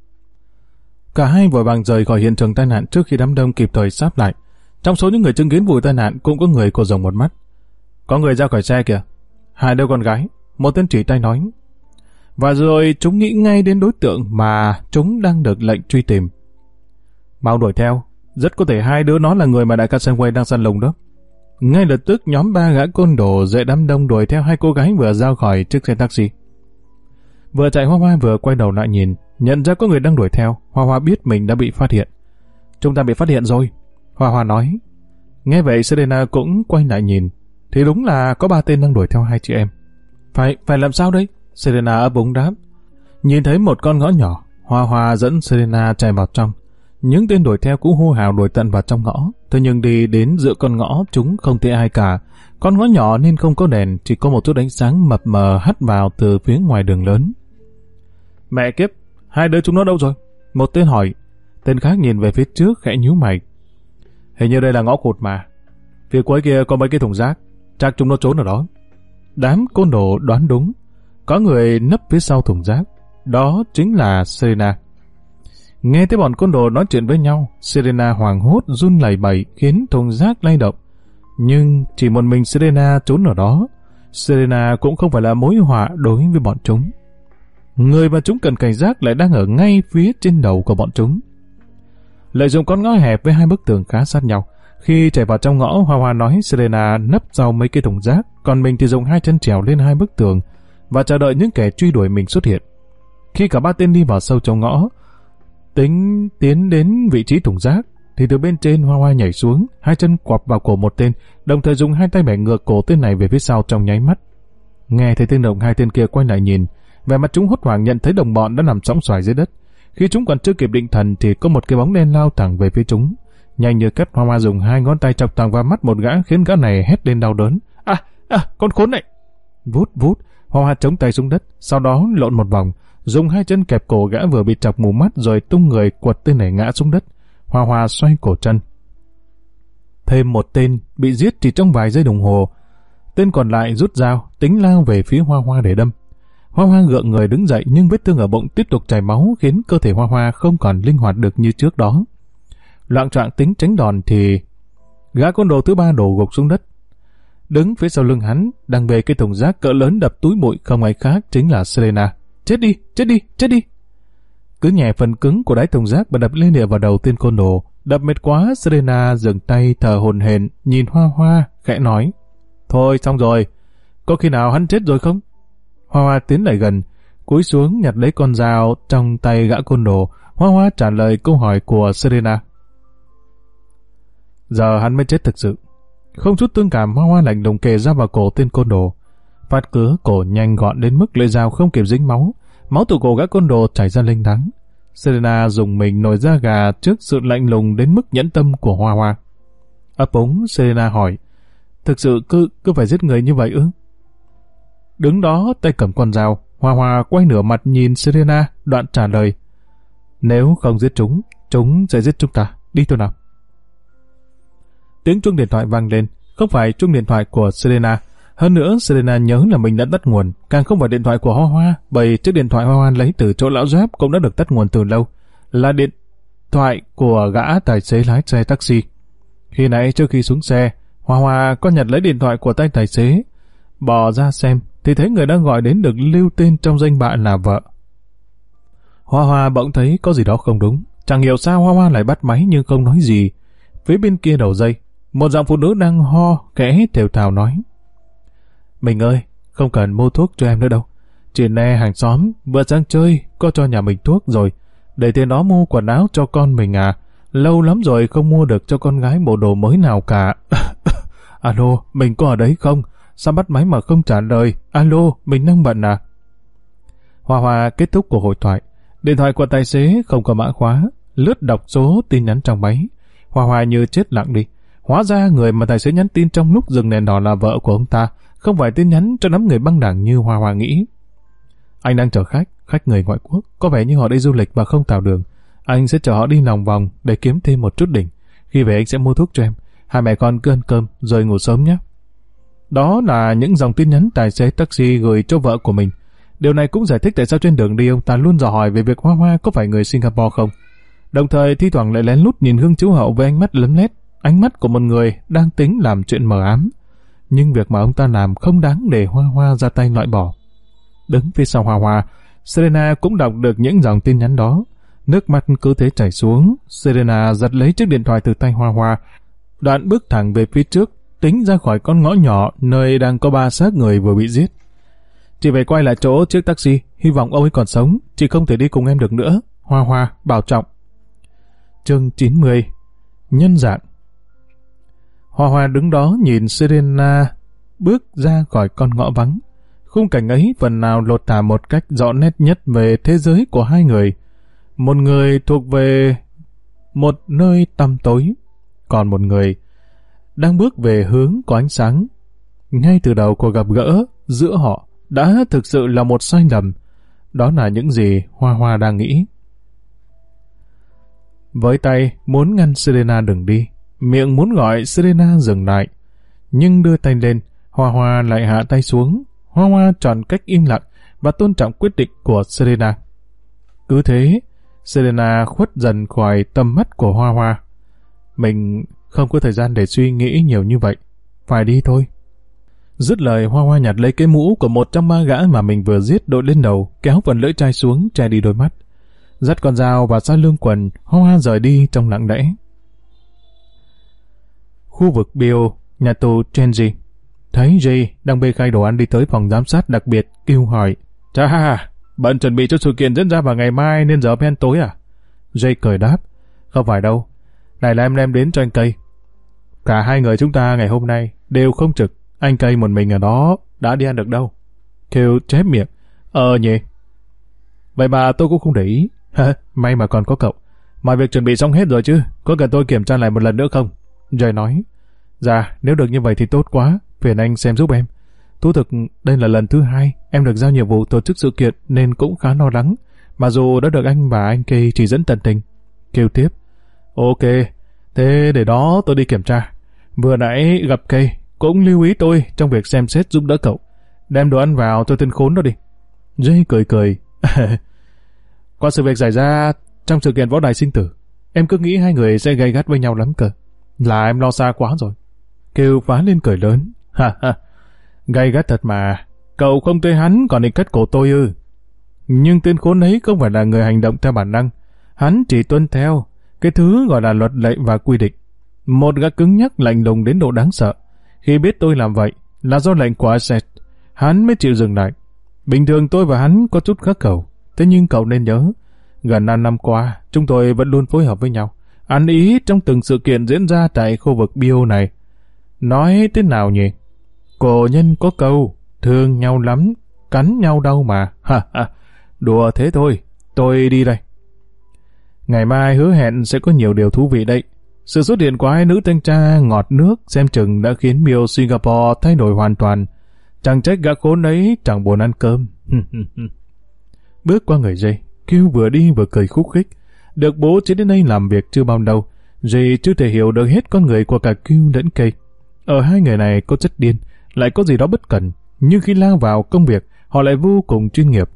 Cả hai vội vàng rời khỏi hiện trường tai nạn trước khi đám đông kịp thời sáp lại. Trong số những người chứng kiến vụ tai nạn cũng có người của rồng một mắt. Có người ra khỏi xe kìa. Hai đứa con gái, một tên chỉ tay nói. Và rồi chúng nghĩ ngay đến đối tượng mà chúng đang được lệnh truy tìm. Mau đuổi theo, rất có thể hai đứa nó là người mà đại ca Sunway đang săn lùng đó. Ngay lập tức nhóm ba gã côn đồ dậy đám đông đuổi theo hai cô gái vừa ra khỏi chiếc xe taxi. Vừa chạy Hoa Hoa vừa quay đầu lại nhìn, nhận ra có người đang đuổi theo. Hoa Hoa biết mình đã bị phát hiện. Chúng ta bị phát hiện rồi, Hoa Hoa nói. Nghe vậy Selena cũng quay lại nhìn, thì đúng là có ba tên đang đuổi theo hai chị em. Phải, phải làm sao đây? Selena ấp úng đáp. Nhìn thấy một con ngõ nhỏ, Hoa Hoa dẫn Selena chạy vào trong. Những tên đuổi theo cũng hô hào đuổi tận vào trong ngõ. Thế nhưng đi đến giữa con ngõ chúng không thấy ai cả. Con ngõ nhỏ nên không có đèn, chỉ có một chút ánh sáng mập mờ hắt vào từ phía ngoài đường lớn. Mẹ kiếp, hai đứa chúng nó đâu rồi? Một tên hỏi. Tên khác nhìn về phía trước khẽ nhíu mày. Hình như đây là ngõ cụt mà. Phía cuối kia có mấy cái thùng rác, chắc chúng nó trốn ở đó. Đám côn đồ đoán đúng. Có người nấp phía sau thùng rác. Đó chính là Selena. Nghe thấy bọn côn đồ nói chuyện với nhau, Selena hoảng hốt run lẩy bẩy khiến thùng rác lay động. Nhưng chỉ một mình Selena trốn ở đó. Selena cũng không phải là mối họa đối với bọn chúng. Người mà chúng cần cảnh giác lại đang ở ngay phía trên đầu của bọn chúng. Lợi dụng con ngõ hẹp với hai bức tường khá sát nhau, khi chạy vào trong ngõ, Hoa Hoa nói Selena nấp sau mấy cái thùng rác, còn mình thì dùng hai chân trèo lên hai bức tường và chờ đợi những kẻ truy đuổi mình xuất hiện. Khi cả ba tên đi vào sâu trong ngõ, tính tiến đến vị trí thùng rác, thì từ bên trên Hoa Hoa nhảy xuống, hai chân quặp vào cổ một tên, đồng thời dùng hai tay bẻ ngược cổ tên này về phía sau trong nháy mắt. Nghe thấy tiếng động, hai tên kia quay lại nhìn, vẻ mặt chúng hốt hoảng nhận thấy đồng bọn đã nằm sõng xoài dưới đất. Khi chúng còn chưa kịp định thần thì có một cái bóng đen lao thẳng về phía chúng. Nhanh như cắt, Hoa Hoa dùng hai ngón tay chọc thẳng vào mắt một gã khiến gã này hét lên đau đớn. À, à, con khốn này! Vút vút, Hoa Hoa chống tay xuống đất, sau đó lộn một vòng, dùng hai chân kẹp cổ gã vừa bị chọc mù mắt rồi tung người quật tên này ngã xuống đất. Hoa Hoa xoay cổ chân. Thêm một tên bị giết chỉ trong vài giây đồng hồ. Tên còn lại rút dao, tính lao về phía Hoa Hoa để đâm. Hoa Hoa gượng người đứng dậy nhưng vết thương ở bụng tiếp tục chảy máu khiến cơ thể Hoa Hoa không còn linh hoạt được như trước đó. Loạng choạng tính tránh đòn thì gã côn đồ thứ ba đổ gục xuống đất. Đứng phía sau lưng hắn đang bê cái thùng rác cỡ lớn đập túi bụi không ai khác chính là Selena. Chết đi, chết đi, chết đi! Cứ nhẹ phần cứng của đáy thùng rác và đập lên địa vào đầu tên côn đồ. Đập mệt quá, Selena dừng tay thở hổn hển nhìn Hoa Hoa khẽ nói: Thôi xong rồi, có khi nào hắn chết rồi không? Hoa Hoa tiến lại gần, cúi xuống nhặt lấy con dao trong tay gã côn đồ. Hoa Hoa trả lời câu hỏi của Selena. Giờ hắn mới chết thực sự. Không chút tương cảm, Hoa Hoa lạnh lùng kề dao vào cổ tên côn đồ. Phát cứa cổ nhanh gọn đến mức lưỡi dao không kịp dính máu. Máu từ cổ gã côn đồ chảy ra lênh đắng. Selena dùng mình nổi da gà trước sự lạnh lùng đến mức nhẫn tâm của Hoa Hoa. Ấp úng, Selena hỏi: Thực sự cứ cứ phải giết người như vậy ư? Đứng đó tay cầm con dao, Hoa Hoa quay nửa mặt nhìn Selena, đoạn trả lời: Nếu không giết chúng, chúng sẽ giết chúng ta. Đi thôi nào. Tiếng chuông điện thoại vang lên, không phải chuông điện thoại của Selena. Hơn nữa, Selena nhớ là mình đã tắt nguồn, càng không phải điện thoại của Hoa Hoa, bởi chiếc điện thoại Hoa Hoa lấy từ chỗ lão Giáp cũng đã được tắt nguồn từ lâu, là điện thoại của gã tài xế lái xe taxi. Khi nãy trước khi xuống xe, Hoa Hoa có nhặt lấy điện thoại của tay tài xế, bỏ ra xem, thì thấy người đang gọi đến được lưu tên trong danh bạ là vợ. Hoa Hoa bỗng thấy có gì đó không đúng, chẳng hiểu sao Hoa Hoa lại bắt máy nhưng không nói gì. Phía bên kia đầu dây, một giọng phụ nữ đang ho khẽ thều thào nói: Mình ơi, không cần mua thuốc cho em nữa đâu. Chị Ne hàng xóm vừa sang chơi có cho nhà mình thuốc rồi, để tiền đó mua quần áo cho con mình à. Lâu lắm rồi không mua được cho con gái bộ đồ mới nào cả. Alo, mình có ở đấy không? Sao bắt máy mà không trả lời? Alo, mình đang bận à? Hoa Hoa kết thúc cuộc hội thoại. Điện thoại của tài xế không có mã khóa, lướt đọc số tin nhắn trong máy. Hoa Hoa như chết lặng đi. Hóa ra người mà tài xế nhắn tin trong lúc dừng đèn đỏ là vợ của ông ta, không phải tin nhắn cho đám người băng đảng như Hoa Hoa nghĩ. Anh đang chở khách, khách người ngoại quốc, có vẻ như họ đi du lịch và không tào đường. Anh sẽ chở họ đi lòng vòng để kiếm thêm một chút đỉnh. Khi về anh sẽ mua thuốc cho em. Hai mẹ con cứ ăn cơm rồi ngủ sớm nhé. Đó là những dòng tin nhắn tài xế taxi gửi cho vợ của mình. Điều này cũng giải thích tại sao trên đường đi ông ta luôn dò hỏi về việc Hoa Hoa có phải người Singapore không. Đồng thời thi thoảng lại lén lút nhìn Hương Chiếu Hậu với ánh mắt lấm lét, ánh mắt của một người đang tính làm chuyện mờ ám. Nhưng việc mà ông ta làm không đáng để Hoa Hoa ra tay loại bỏ. Đứng phía sau Hoa Hoa, Serena cũng đọc được những dòng tin nhắn đó. Nước mắt cứ thế chảy xuống. Serena giật lấy chiếc điện thoại từ tay Hoa Hoa, đoạn bước thẳng về phía trước, tính ra khỏi con ngõ nhỏ nơi đang có ba xác người vừa bị giết. Chị phải quay lại chỗ chiếc taxi, hy vọng ông ấy còn sống. Chị không thể đi cùng em được nữa. Hoa Hoa bảo trọng. Chương chín mươi. Nhân dạng. Hoa Hoa đứng đó nhìn Serena bước ra khỏi con ngõ vắng. Khung cảnh ấy phần nào lột tả một cách rõ nét nhất về thế giới của hai người. Một người thuộc về một nơi tăm tối, còn một người đang bước về hướng có ánh sáng. Ngay từ đầu cuộc gặp gỡ giữa họ đã thực sự là một sai lầm. Đó là những gì Hoa Hoa đang nghĩ. Với tay muốn ngăn Serena đừng đi, miệng muốn gọi Serena dừng lại, nhưng đưa tay lên, Hoa Hoa lại hạ tay xuống. Hoa Hoa chọn cách im lặng và tôn trọng quyết định của Serena. Cứ thế, Serena khuất dần khỏi tầm mắt của Hoa Hoa. Mình không có thời gian để suy nghĩ nhiều như vậy, phải đi thôi. Dứt lời, Hoa Hoa nhặt lấy cái mũ của một trong ba gã mà mình vừa giết đội lên đầu, kéo phần lưỡi chai xuống che đi đôi mắt. Dắt con dao và xa lưng quần, Hoa Hoa rời đi trong lặng lẽ. Khu vực bio, nhà tù Chenji. Thấy Jay đang bê khay đồ ăn đi tới phòng giám sát đặc biệt, kêu hỏi: Chà, bận chuẩn bị cho sự kiện diễn ra vào ngày mai nên giờ mới ăn tối à? Jay cười đáp: Không phải đâu, này là em đem đến cho anh Cây. Cả hai người chúng ta ngày hôm nay đều không trực, anh Cây một mình ở đó đã đi ăn được đâu. Kêu chép miệng: Ờ nhỉ. Vậy mà tôi cũng không để ý. May mà còn có cậu. Mọi việc chuẩn bị xong hết rồi chứ, có cần tôi kiểm tra lại một lần nữa không? Jay nói: Dạ, nếu được như vậy thì tốt quá, phiền anh xem giúp em. Thú thực, đây là lần thứ hai em được giao nhiệm vụ tổ chức sự kiện nên cũng khá lo lắng, mặc dù đã được anh và anh Cây chỉ dẫn tận tình. Kêu tiếp: Ok, thế để đó tôi đi kiểm tra. Vừa nãy gặp Cây, cũng lưu ý tôi trong việc xem xét giúp đỡ cậu. Đem đồ ăn vào cho tên khốn đó đi. Jay cười cười. Qua sự việc xảy ra trong sự kiện võ đài sinh tử, em cứ nghĩ hai người sẽ gay gắt với nhau lắm cơ. Là em lo xa quá rồi. Kêu phá lên cười lớn. Ha ha, gay gắt thật mà. Cậu không thấy hắn còn định cắt cổ tôi ư? Nhưng tên khốn ấy không phải là người hành động theo bản năng. Hắn chỉ tuân theo cái thứ gọi là luật lệ và quy định. Một gã cứng nhắc lạnh lùng đến độ đáng sợ. Khi biết tôi làm vậy là do lệnh của Asset, hắn mới chịu dừng lại. Bình thường tôi và hắn có chút khắc khẩu, thế nhưng cậu nên nhớ, gần năm năm qua chúng tôi vẫn luôn phối hợp với nhau, ăn ý trong từng sự kiện diễn ra tại khu vực bio này. Nói thế nào nhỉ? Cổ nhân có câu, thương nhau lắm, cắn nhau đau mà. Ha ha, đùa thế thôi, tôi đi đây. Ngày mai hứa hẹn sẽ có nhiều điều thú vị đấy. Sự xuất hiện của hai nữ thanh tra ngọt nước xem chừng đã khiến Bio Singapore thay đổi hoàn toàn. Chẳng trách gã khốn ấy chẳng buồn ăn cơm. Bước qua người Jay, Q vừa đi vừa cười khúc khích. Được bố trí đến đây làm việc chưa bao lâu, Jay chưa thể hiểu được hết con người của cả Q lẫn Cây. Ở hai người này có chất điên, lại có gì đó bất cẩn, nhưng khi lao vào công việc, họ lại vô cùng chuyên nghiệp.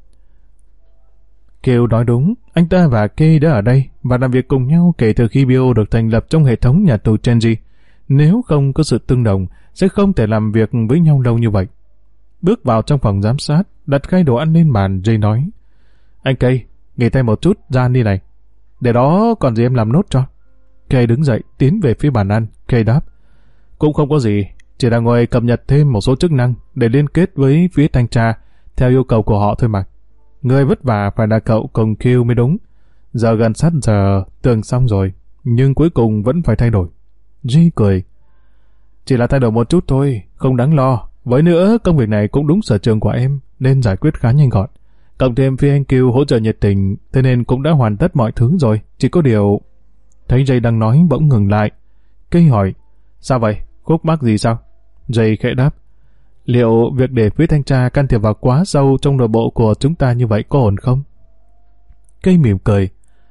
Kêu nói đúng, anh ta và Kay đã ở đây và làm việc cùng nhau kể từ khi Bio được thành lập trong hệ thống nhà tù Chenji. Nếu không có sự tương đồng, sẽ không thể làm việc với nhau lâu như vậy. Bước vào trong phòng giám sát, đặt khay đồ ăn lên bàn, Jay nói: Anh Kay, nghỉ tay một chút, ra đi này. Để đó còn gì em làm nốt cho. Kay đứng dậy, tiến về phía bàn ăn. Kay đáp: Cũng không có gì, chỉ đang ngồi cập nhật thêm một số chức năng để liên kết với phía thanh tra theo yêu cầu của họ thôi mà. Người vất vả phải là cậu cùng Q mới đúng. Giờ gần sát giờ tường xong rồi, nhưng cuối cùng vẫn phải thay đổi. Jay cười: Chỉ là thay đổi một chút thôi, không đáng lo. Với nữa, công việc này cũng đúng sở trường của em, nên giải quyết khá nhanh gọn. Cộng thêm phía anh Q hỗ trợ nhiệt tình, thế nên cũng đã hoàn tất mọi thứ rồi. Chỉ có điều... Thấy Jay đang nói bỗng ngừng lại. Cây hỏi: Sao vậy? Khúc mắc gì sao? Jay khẽ đáp: Liệu việc để phía thanh tra can thiệp vào quá sâu trong nội bộ của chúng ta như vậy có ổn không? Cây mỉm cười: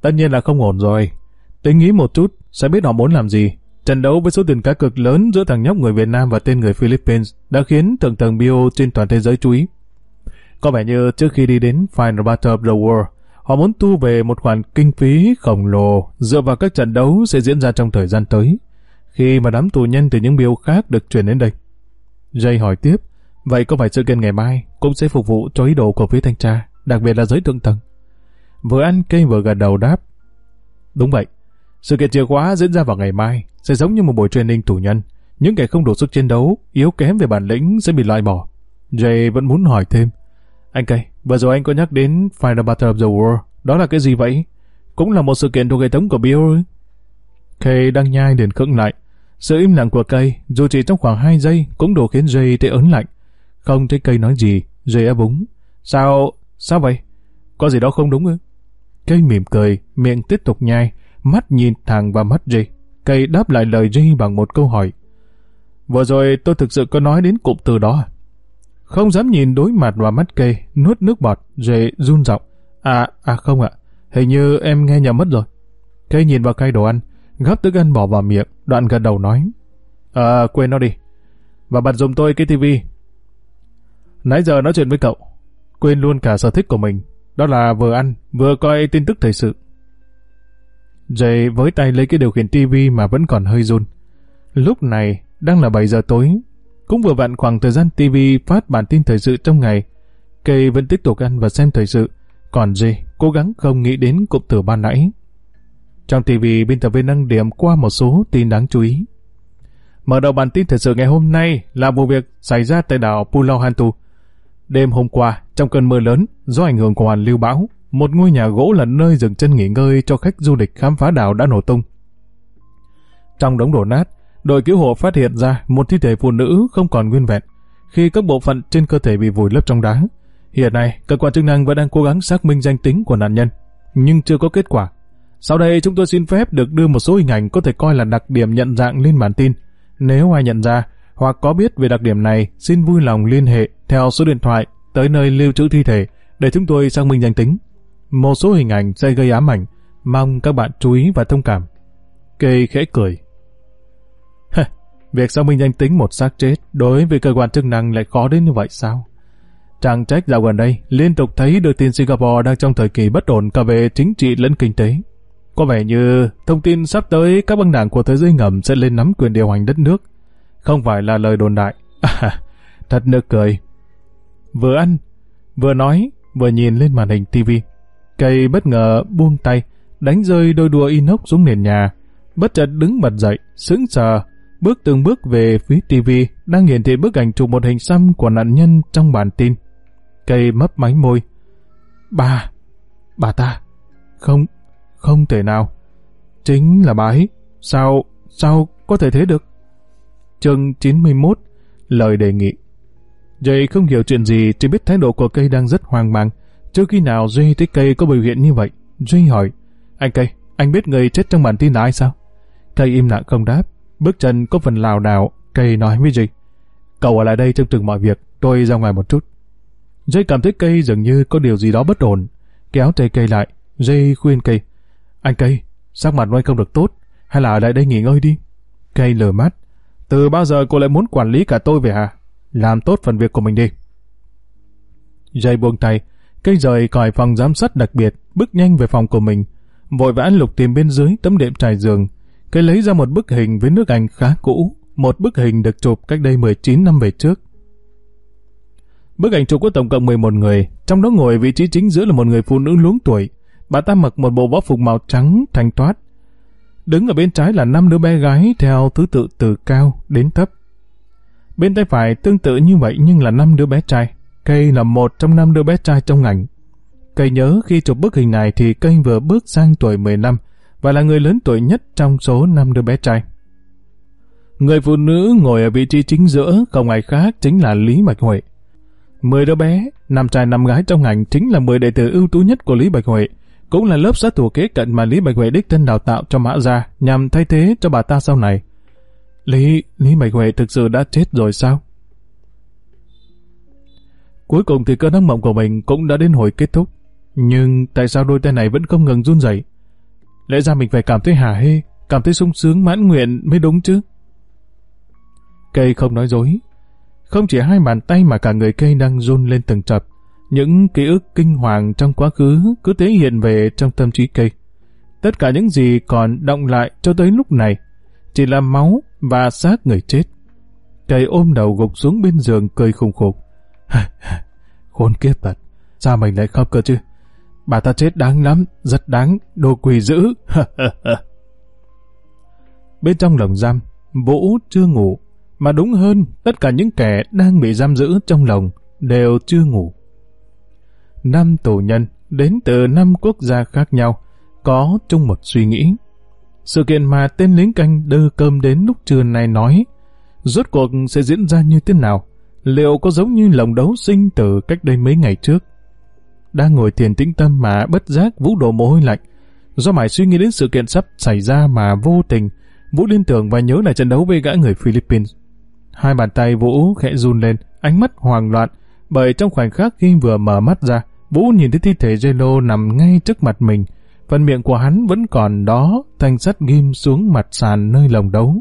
Tất nhiên là không ổn rồi. Tính nghĩ một chút, sẽ biết họ muốn làm gì. Trận đấu với số tiền cá cược lớn giữa thằng nhóc người Việt Nam và tên người Philippines đã khiến thượng tầng bio trên toàn thế giới chú ý. Có vẻ như trước khi đi đến Final Battle of the World, họ muốn thu về một khoản kinh phí khổng lồ dựa vào các trận đấu sẽ diễn ra trong thời gian tới, khi mà đám tù nhân từ những bio khác được chuyển đến đây. Jay hỏi tiếp, vậy có phải sự kiện ngày mai cũng sẽ phục vụ cho ý đồ của phía thanh tra, đặc biệt là giới thượng tầng? Vừa ăn cây vừa gật đầu đáp, đúng vậy. Sự kiện chìa khóa diễn ra vào ngày mai, sẽ giống như một buổi training tù nhân. Những kẻ không đủ sức chiến đấu, yếu kém về bản lĩnh sẽ bị loại bỏ. Jay vẫn muốn hỏi thêm, anh Cây, vừa rồi anh có nhắc đến Final Battle of the World, đó là cái gì vậy? Cũng là một sự kiện thuộc hệ thống của Bill. Cây đang nhai liền khựng lại. Sự im lặng của Cây, dù chỉ trong khoảng hai giây, cũng đủ khiến Jay thấy ớn lạnh. Không thấy Cây nói gì, Jay ấp úng. Sao, sao vậy? Có gì đó không đúng ư? Cây mỉm cười, miệng tiếp tục nhai, mắt nhìn thẳng vào mắt Jay. Cây đáp lại lời Jay bằng một câu hỏi. Vừa rồi tôi thực sự có nói đến cụm từ đó à? Không dám nhìn đối mặt vào mắt Cây, nuốt nước bọt, Jay run giọng. À, à không ạ, hình như em nghe nhầm mất rồi. Cây nhìn vào khay đồ ăn, gắp thức ăn bỏ vào miệng, đoạn gật đầu nói. À, quên nó đi. Và bật giùm tôi cái tivi. Nãy giờ nói chuyện với cậu, quên luôn cả sở thích của mình, đó là vừa ăn, vừa coi tin tức thời sự. Jay với tay lấy cái điều khiển tivi mà vẫn còn hơi run. Lúc này, đang là bảy giờ tối, cũng vừa vặn khoảng thời gian ti vi phát bản tin thời sự trong ngày. Cây vẫn tiếp tục ăn và xem thời sự, còn Jay cố gắng không nghĩ đến cụm từ ban nãy. Trong ti vi, biên tập viên đăng điểm qua một số tin đáng chú ý. Mở đầu bản tin thời sự ngày hôm nay là vụ việc xảy ra tại đảo Pulau Hantu. Đêm hôm qua, trong cơn mưa lớn do ảnh hưởng của hoàn lưu bão, một ngôi nhà gỗ là nơi dừng chân nghỉ ngơi cho khách du lịch khám phá đảo đã nổ tung. Trong đống đổ nát, đội cứu hộ phát hiện ra một thi thể phụ nữ không còn nguyên vẹn, khi các bộ phận trên cơ thể bị vùi lấp trong đá. Hiện nay, cơ quan chức năng vẫn đang cố gắng xác minh danh tính của nạn nhân, nhưng chưa có kết quả. Sau đây chúng tôi xin phép được đưa một số hình ảnh có thể coi là đặc điểm nhận dạng lên bản tin. Nếu ai nhận ra hoặc có biết về đặc điểm này, xin vui lòng liên hệ theo số điện thoại tới nơi lưu trữ thi thể để chúng tôi xác minh danh tính. Một số hình ảnh sẽ gây ám ảnh, mong các bạn chú ý và thông cảm. Cây khẽ cười. Việc xác minh danh tính một xác chết đối với cơ quan chức năng lại khó đến như vậy sao? Chẳng trách dạo gần đây liên tục thấy đưa tin Singapore đang trong thời kỳ bất ổn cả về chính trị lẫn kinh tế. Có vẻ như thông tin sắp tới các băng đảng của thế giới ngầm sẽ lên nắm quyền điều hành đất nước. Không phải là lời đồn đại. À, thật nực cười. Vừa ăn, vừa nói, vừa nhìn lên màn hình tivi. Cây bất ngờ buông tay, đánh rơi đôi đũa inox xuống nền nhà. Bất chợt đứng bật dậy, sững sờ, bước từng bước về phía tivi đang hiển thị bức ảnh chụp một hình xăm của nạn nhân trong bản tin. Cây mấp máy môi. Bà, bà ta, không, không thể nào. Chính là bà ấy. Sao, sao có thể thế được? Chương chín mươi mốt, lời đề nghị. Jay không hiểu chuyện gì, chỉ biết thái độ của Cây đang rất hoang mang. Trước khi nào Jay thấy Cây có biểu hiện như vậy, Jay hỏi, anh Cây, anh biết người chết trong bản tin là ai sao? Cây im lặng không đáp, bước chân có phần lảo đảo. Cây nói với Jay, cậu ở lại đây trông chừng mọi việc, tôi ra ngoài một chút. Jay cảm thấy Cây dường như có điều gì đó bất ổn, kéo tay Cây lại. Jay khuyên Cây, anh Cây, sắc mặt anh không được tốt, hay là ở lại đây nghỉ ngơi đi. Cây lờ mắt, từ bao giờ cô lại muốn quản lý cả tôi vậy hả? Làm tốt phần việc của mình đi. Jay buông tay, Cây rời khỏi phòng giám sát đặc biệt, bước nhanh về phòng của mình, vội vã lục tìm bên dưới tấm đệm trải giường. Cây lấy ra một bức hình với nước ảnh khá cũ, một bức hình được chụp cách đây mười chín năm về trước. Bức ảnh chụp có tổng cộng mười một người, trong đó ngồi vị trí chính giữa là một người phụ nữ luống tuổi. Bà ta mặc một bộ võ phục màu trắng thanh toát. Đứng ở bên trái là năm đứa bé gái theo thứ tự từ cao đến thấp. Bên tay phải tương tự như vậy nhưng là năm đứa bé trai. Cây là một trong năm đứa bé trai trong ảnh. Cây nhớ khi chụp bức hình này thì Cây vừa bước sang tuổi mười lăm và là người lớn tuổi nhất trong số năm đứa bé trai. Người phụ nữ ngồi ở vị trí chính giữa không ai khác chính là Lý Bạch Huệ. Mười đứa bé, năm trai năm gái trong ảnh chính là mười đệ tử ưu tú nhất của Lý Bạch Huệ, cũng là lớp sát thủ kế cận mà Lý Bạch Huệ đích thân đào tạo cho Mã Gia nhằm thay thế cho bà ta sau này. Lý, Lý Bạch Huệ thực sự đã chết rồi sao? Cuối cùng thì cơn ác mộng của mình cũng đã đến hồi kết thúc. Nhưng tại sao đôi tay này vẫn không ngừng run rẩy? Lẽ ra mình phải cảm thấy hả hê, cảm thấy sung sướng mãn nguyện mới đúng chứ. Cây không nói dối. Không chỉ hai bàn tay mà cả người cây đang run lên từng chập. Những ký ức kinh hoàng trong quá khứ cứ thế hiện về trong tâm trí cây. Tất cả những gì còn đọng lại cho tới lúc này chỉ là máu và xác người chết. Cây ôm đầu gục xuống bên giường cười khùng khục. Khốn kiếp thật, sao mình lại khóc cơ chứ? Bà ta chết đáng lắm, rất đáng, đồ quỷ dữ. Bên trong lồng giam, Vũ chưa ngủ, mà đúng hơn, tất cả những kẻ đang bị giam giữ trong lồng đều chưa ngủ. Năm tù nhân đến từ năm quốc gia khác nhau, có chung một suy nghĩ. Sự kiện mà tên lính canh đưa cơm đến lúc trưa nay nói, rốt cuộc sẽ diễn ra như thế nào? Liệu có giống như lồng đấu sinh tử cách đây mấy ngày trước? Đang ngồi thiền tĩnh tâm mà bất giác Vũ đổ mồ hôi lạnh. Do mải suy nghĩ đến sự kiện sắp xảy ra mà vô tình, Vũ liên tưởng và nhớ lại trận đấu với gã người Philippines. Hai bàn tay Vũ khẽ run lên, ánh mắt hoang loạn, bởi trong khoảnh khắc khi vừa mở mắt ra, Vũ nhìn thấy thi thể Jello nằm ngay trước mặt mình. Phần miệng của hắn vẫn còn đó, thanh sắt ghim xuống mặt sàn nơi lồng đấu.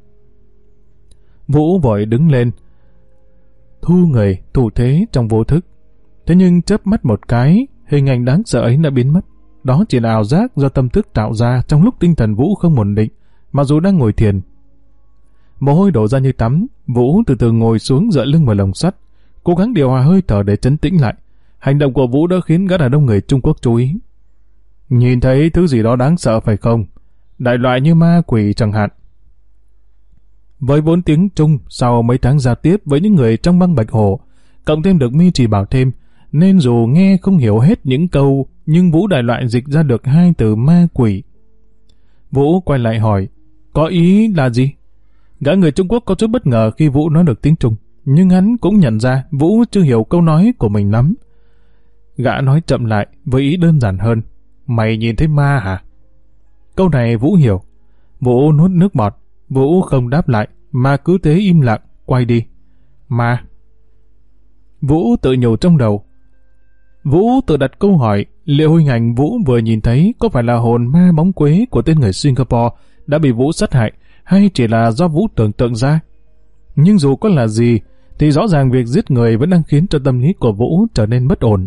Vũ vội đứng lên, thu người, thủ thế trong vô thức. Thế nhưng chớp mắt một cái, hình ảnh đáng sợ ấy đã biến mất. Đó chỉ là ảo giác do tâm thức tạo ra trong lúc tinh thần Vũ không ổn định, mặc dù đang ngồi thiền. Mồ hôi đổ ra như tắm, Vũ từ từ ngồi xuống dựa lưng vào lồng sắt, cố gắng điều hòa hơi thở để trấn tĩnh lại. Hành động của Vũ đã khiến gã đàn ông người Trung Quốc chú ý. Nhìn thấy thứ gì đó đáng sợ phải không? Đại loại như ma quỷ chẳng hạn. Với vốn tiếng Trung, sau mấy tháng giao tiếp với những người trong băng Bạch Hổ, cộng thêm được Mi Trì bảo thêm, nên dù nghe không hiểu hết những câu, nhưng Vũ đại loại dịch ra được hai từ ma quỷ. Vũ quay lại hỏi, có ý là gì? Gã người Trung Quốc có chút bất ngờ khi Vũ nói được tiếng Trung, nhưng hắn cũng nhận ra Vũ chưa hiểu câu nói của mình lắm. Gã nói chậm lại với ý đơn giản hơn, mày nhìn thấy ma hả? Câu này Vũ hiểu. Vũ nuốt nước bọt. Vũ không đáp lại, mà cứ thế im lặng, quay đi. Ma. Vũ tự nhủ trong đầu. Vũ tự đặt câu hỏi, liệu hình ảnh Vũ vừa nhìn thấy có phải là hồn ma bóng quế của tên người Singapore đã bị Vũ sát hại, hay chỉ là do Vũ tưởng tượng ra? Nhưng dù có là gì, thì rõ ràng việc giết người vẫn đang khiến cho tâm lý của Vũ trở nên bất ổn.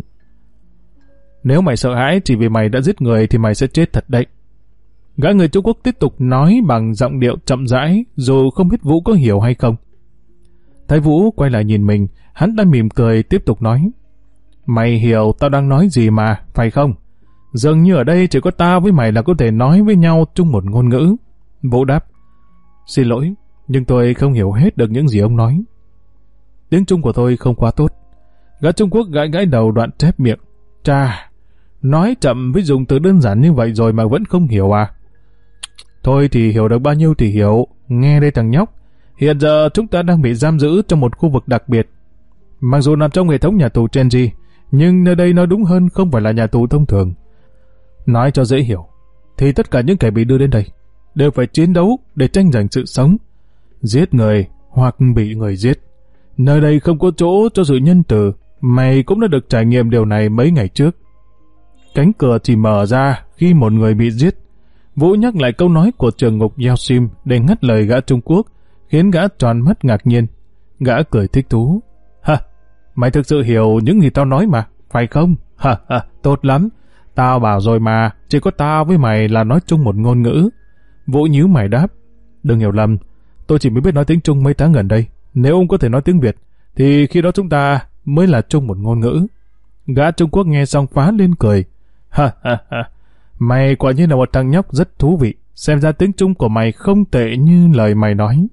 Nếu mày sợ hãi chỉ vì mày đã giết người thì mày sẽ chết thật đấy. Gã người Trung Quốc tiếp tục nói bằng giọng điệu chậm rãi, dù không biết Vũ có hiểu hay không. Thấy Vũ quay lại nhìn mình, hắn đã mỉm cười tiếp tục nói. Mày hiểu tao đang nói gì mà, phải không? Dường như ở đây chỉ có tao với mày là có thể nói với nhau chung một ngôn ngữ. Vũ đáp. Xin lỗi, nhưng tôi không hiểu hết được những gì ông nói. Tiếng Trung của tôi không quá tốt. Gã Trung Quốc gãi gãi đầu đoạn chép miệng. Chà, nói chậm với dùng từ đơn giản như vậy rồi mà vẫn không hiểu à? Thôi thì hiểu được bao nhiêu thì hiểu. Nghe đây thằng nhóc, hiện giờ chúng ta đang bị giam giữ trong một khu vực đặc biệt. Mặc dù nằm trong hệ thống nhà tù Chenji, nhưng nơi đây nói đúng hơn không phải là nhà tù thông thường. Nói cho dễ hiểu, thì tất cả những kẻ bị đưa đến đây đều phải chiến đấu để tranh giành sự sống, giết người hoặc bị người giết. Nơi đây không có chỗ cho sự nhân từ. Mày cũng đã được trải nghiệm điều này mấy ngày trước. Cánh cửa chỉ mở ra khi một người bị giết. Vũ nhắc lại câu nói của trường ngục Yao Sim để ngắt lời gã Trung Quốc, khiến gã tròn mắt ngạc nhiên. Gã cười thích thú. Ha, mày thực sự hiểu những gì tao nói mà, phải không? Ha ha, tốt lắm. Tao bảo rồi mà, chỉ có tao với mày là nói chung một ngôn ngữ. Vũ nhíu mày đáp. Đừng hiểu lầm, tôi chỉ mới biết nói tiếng Trung mấy tháng gần đây. Nếu ông có thể nói tiếng Việt, thì khi đó chúng ta mới là chung một ngôn ngữ. Gã Trung Quốc nghe xong phá lên cười. Ha ha ha, mày quả nhiên là một thằng nhóc rất thú vị. Xem ra tiếng Trung của mày không tệ như lời mày nói.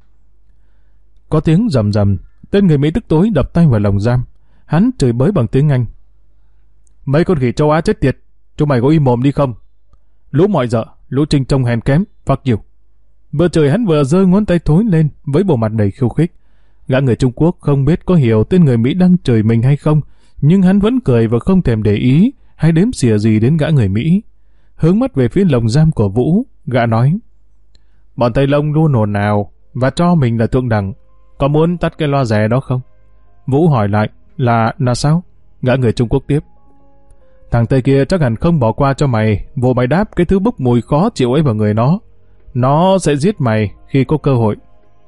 Có tiếng rầm rầm. Tên người Mỹ tức tối đập tay vào lồng giam. Hắn chửi bới bằng tiếng Anh. Mấy con khỉ châu Á chết tiệt, chúng mày có im mồm đi không? Lũ mọi dợ, lũ trinh trông hèn kém, fuck you. Vừa chửi hắn vừa giơ ngón tay thối lên với bộ mặt đầy khiêu khích. Gã người Trung Quốc không biết có hiểu tên người Mỹ đang chửi mình hay không, nhưng hắn vẫn cười và không thèm để ý hay đếm xỉa gì đến gã người Mỹ. Hướng mắt về phía lồng giam của Vũ, gã nói. Bọn Tây Lông luôn ồn ào và cho mình là thượng đẳng. Có muốn tắt cái loa rè đó không? Vũ hỏi lại. Là là sao? Gã người Trung Quốc tiếp. Thằng Tây kia chắc hẳn không bỏ qua cho mày, vô mày đáp cái thứ bốc mùi khó chịu ấy vào người nó. Nó sẽ giết mày khi có cơ hội.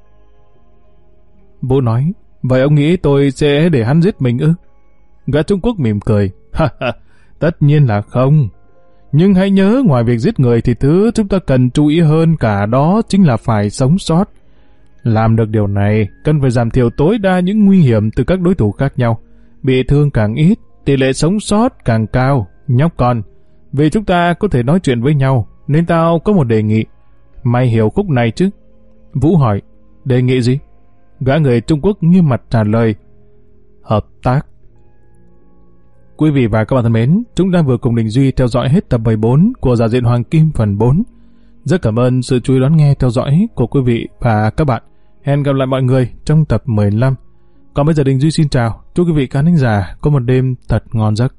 Vũ nói, vậy ông nghĩ tôi sẽ để hắn giết mình ư? Gã Trung Quốc mỉm cười, ha ha, tất nhiên là không. Nhưng hãy nhớ, ngoài việc giết người thì thứ chúng ta cần chú ý hơn cả đó chính là phải sống sót. Làm được điều này, cần phải giảm thiểu tối đa những nguy hiểm từ các đối thủ khác nhau. Bị thương càng ít, tỷ lệ sống sót càng cao. Nhóc con, vì chúng ta có thể nói chuyện với nhau, nên tao có một đề nghị. Mày hiểu khúc này chứ? Vũ hỏi, đề nghị gì? Gã người Trung Quốc nghiêm mặt trả lời, hợp tác. Quý vị và các bạn thân mến, chúng ta vừa cùng Đình Duy theo dõi hết tập mười bốn của Giả Diện Hoàng Kim phần bốn. Rất cảm ơn sự chú ý đón nghe theo dõi của quý vị và các bạn. Hẹn gặp lại mọi người trong tập mười lăm. Còn bây giờ Đình Duy xin chào, chúc quý vị khán thính giả có một đêm thật ngon giấc.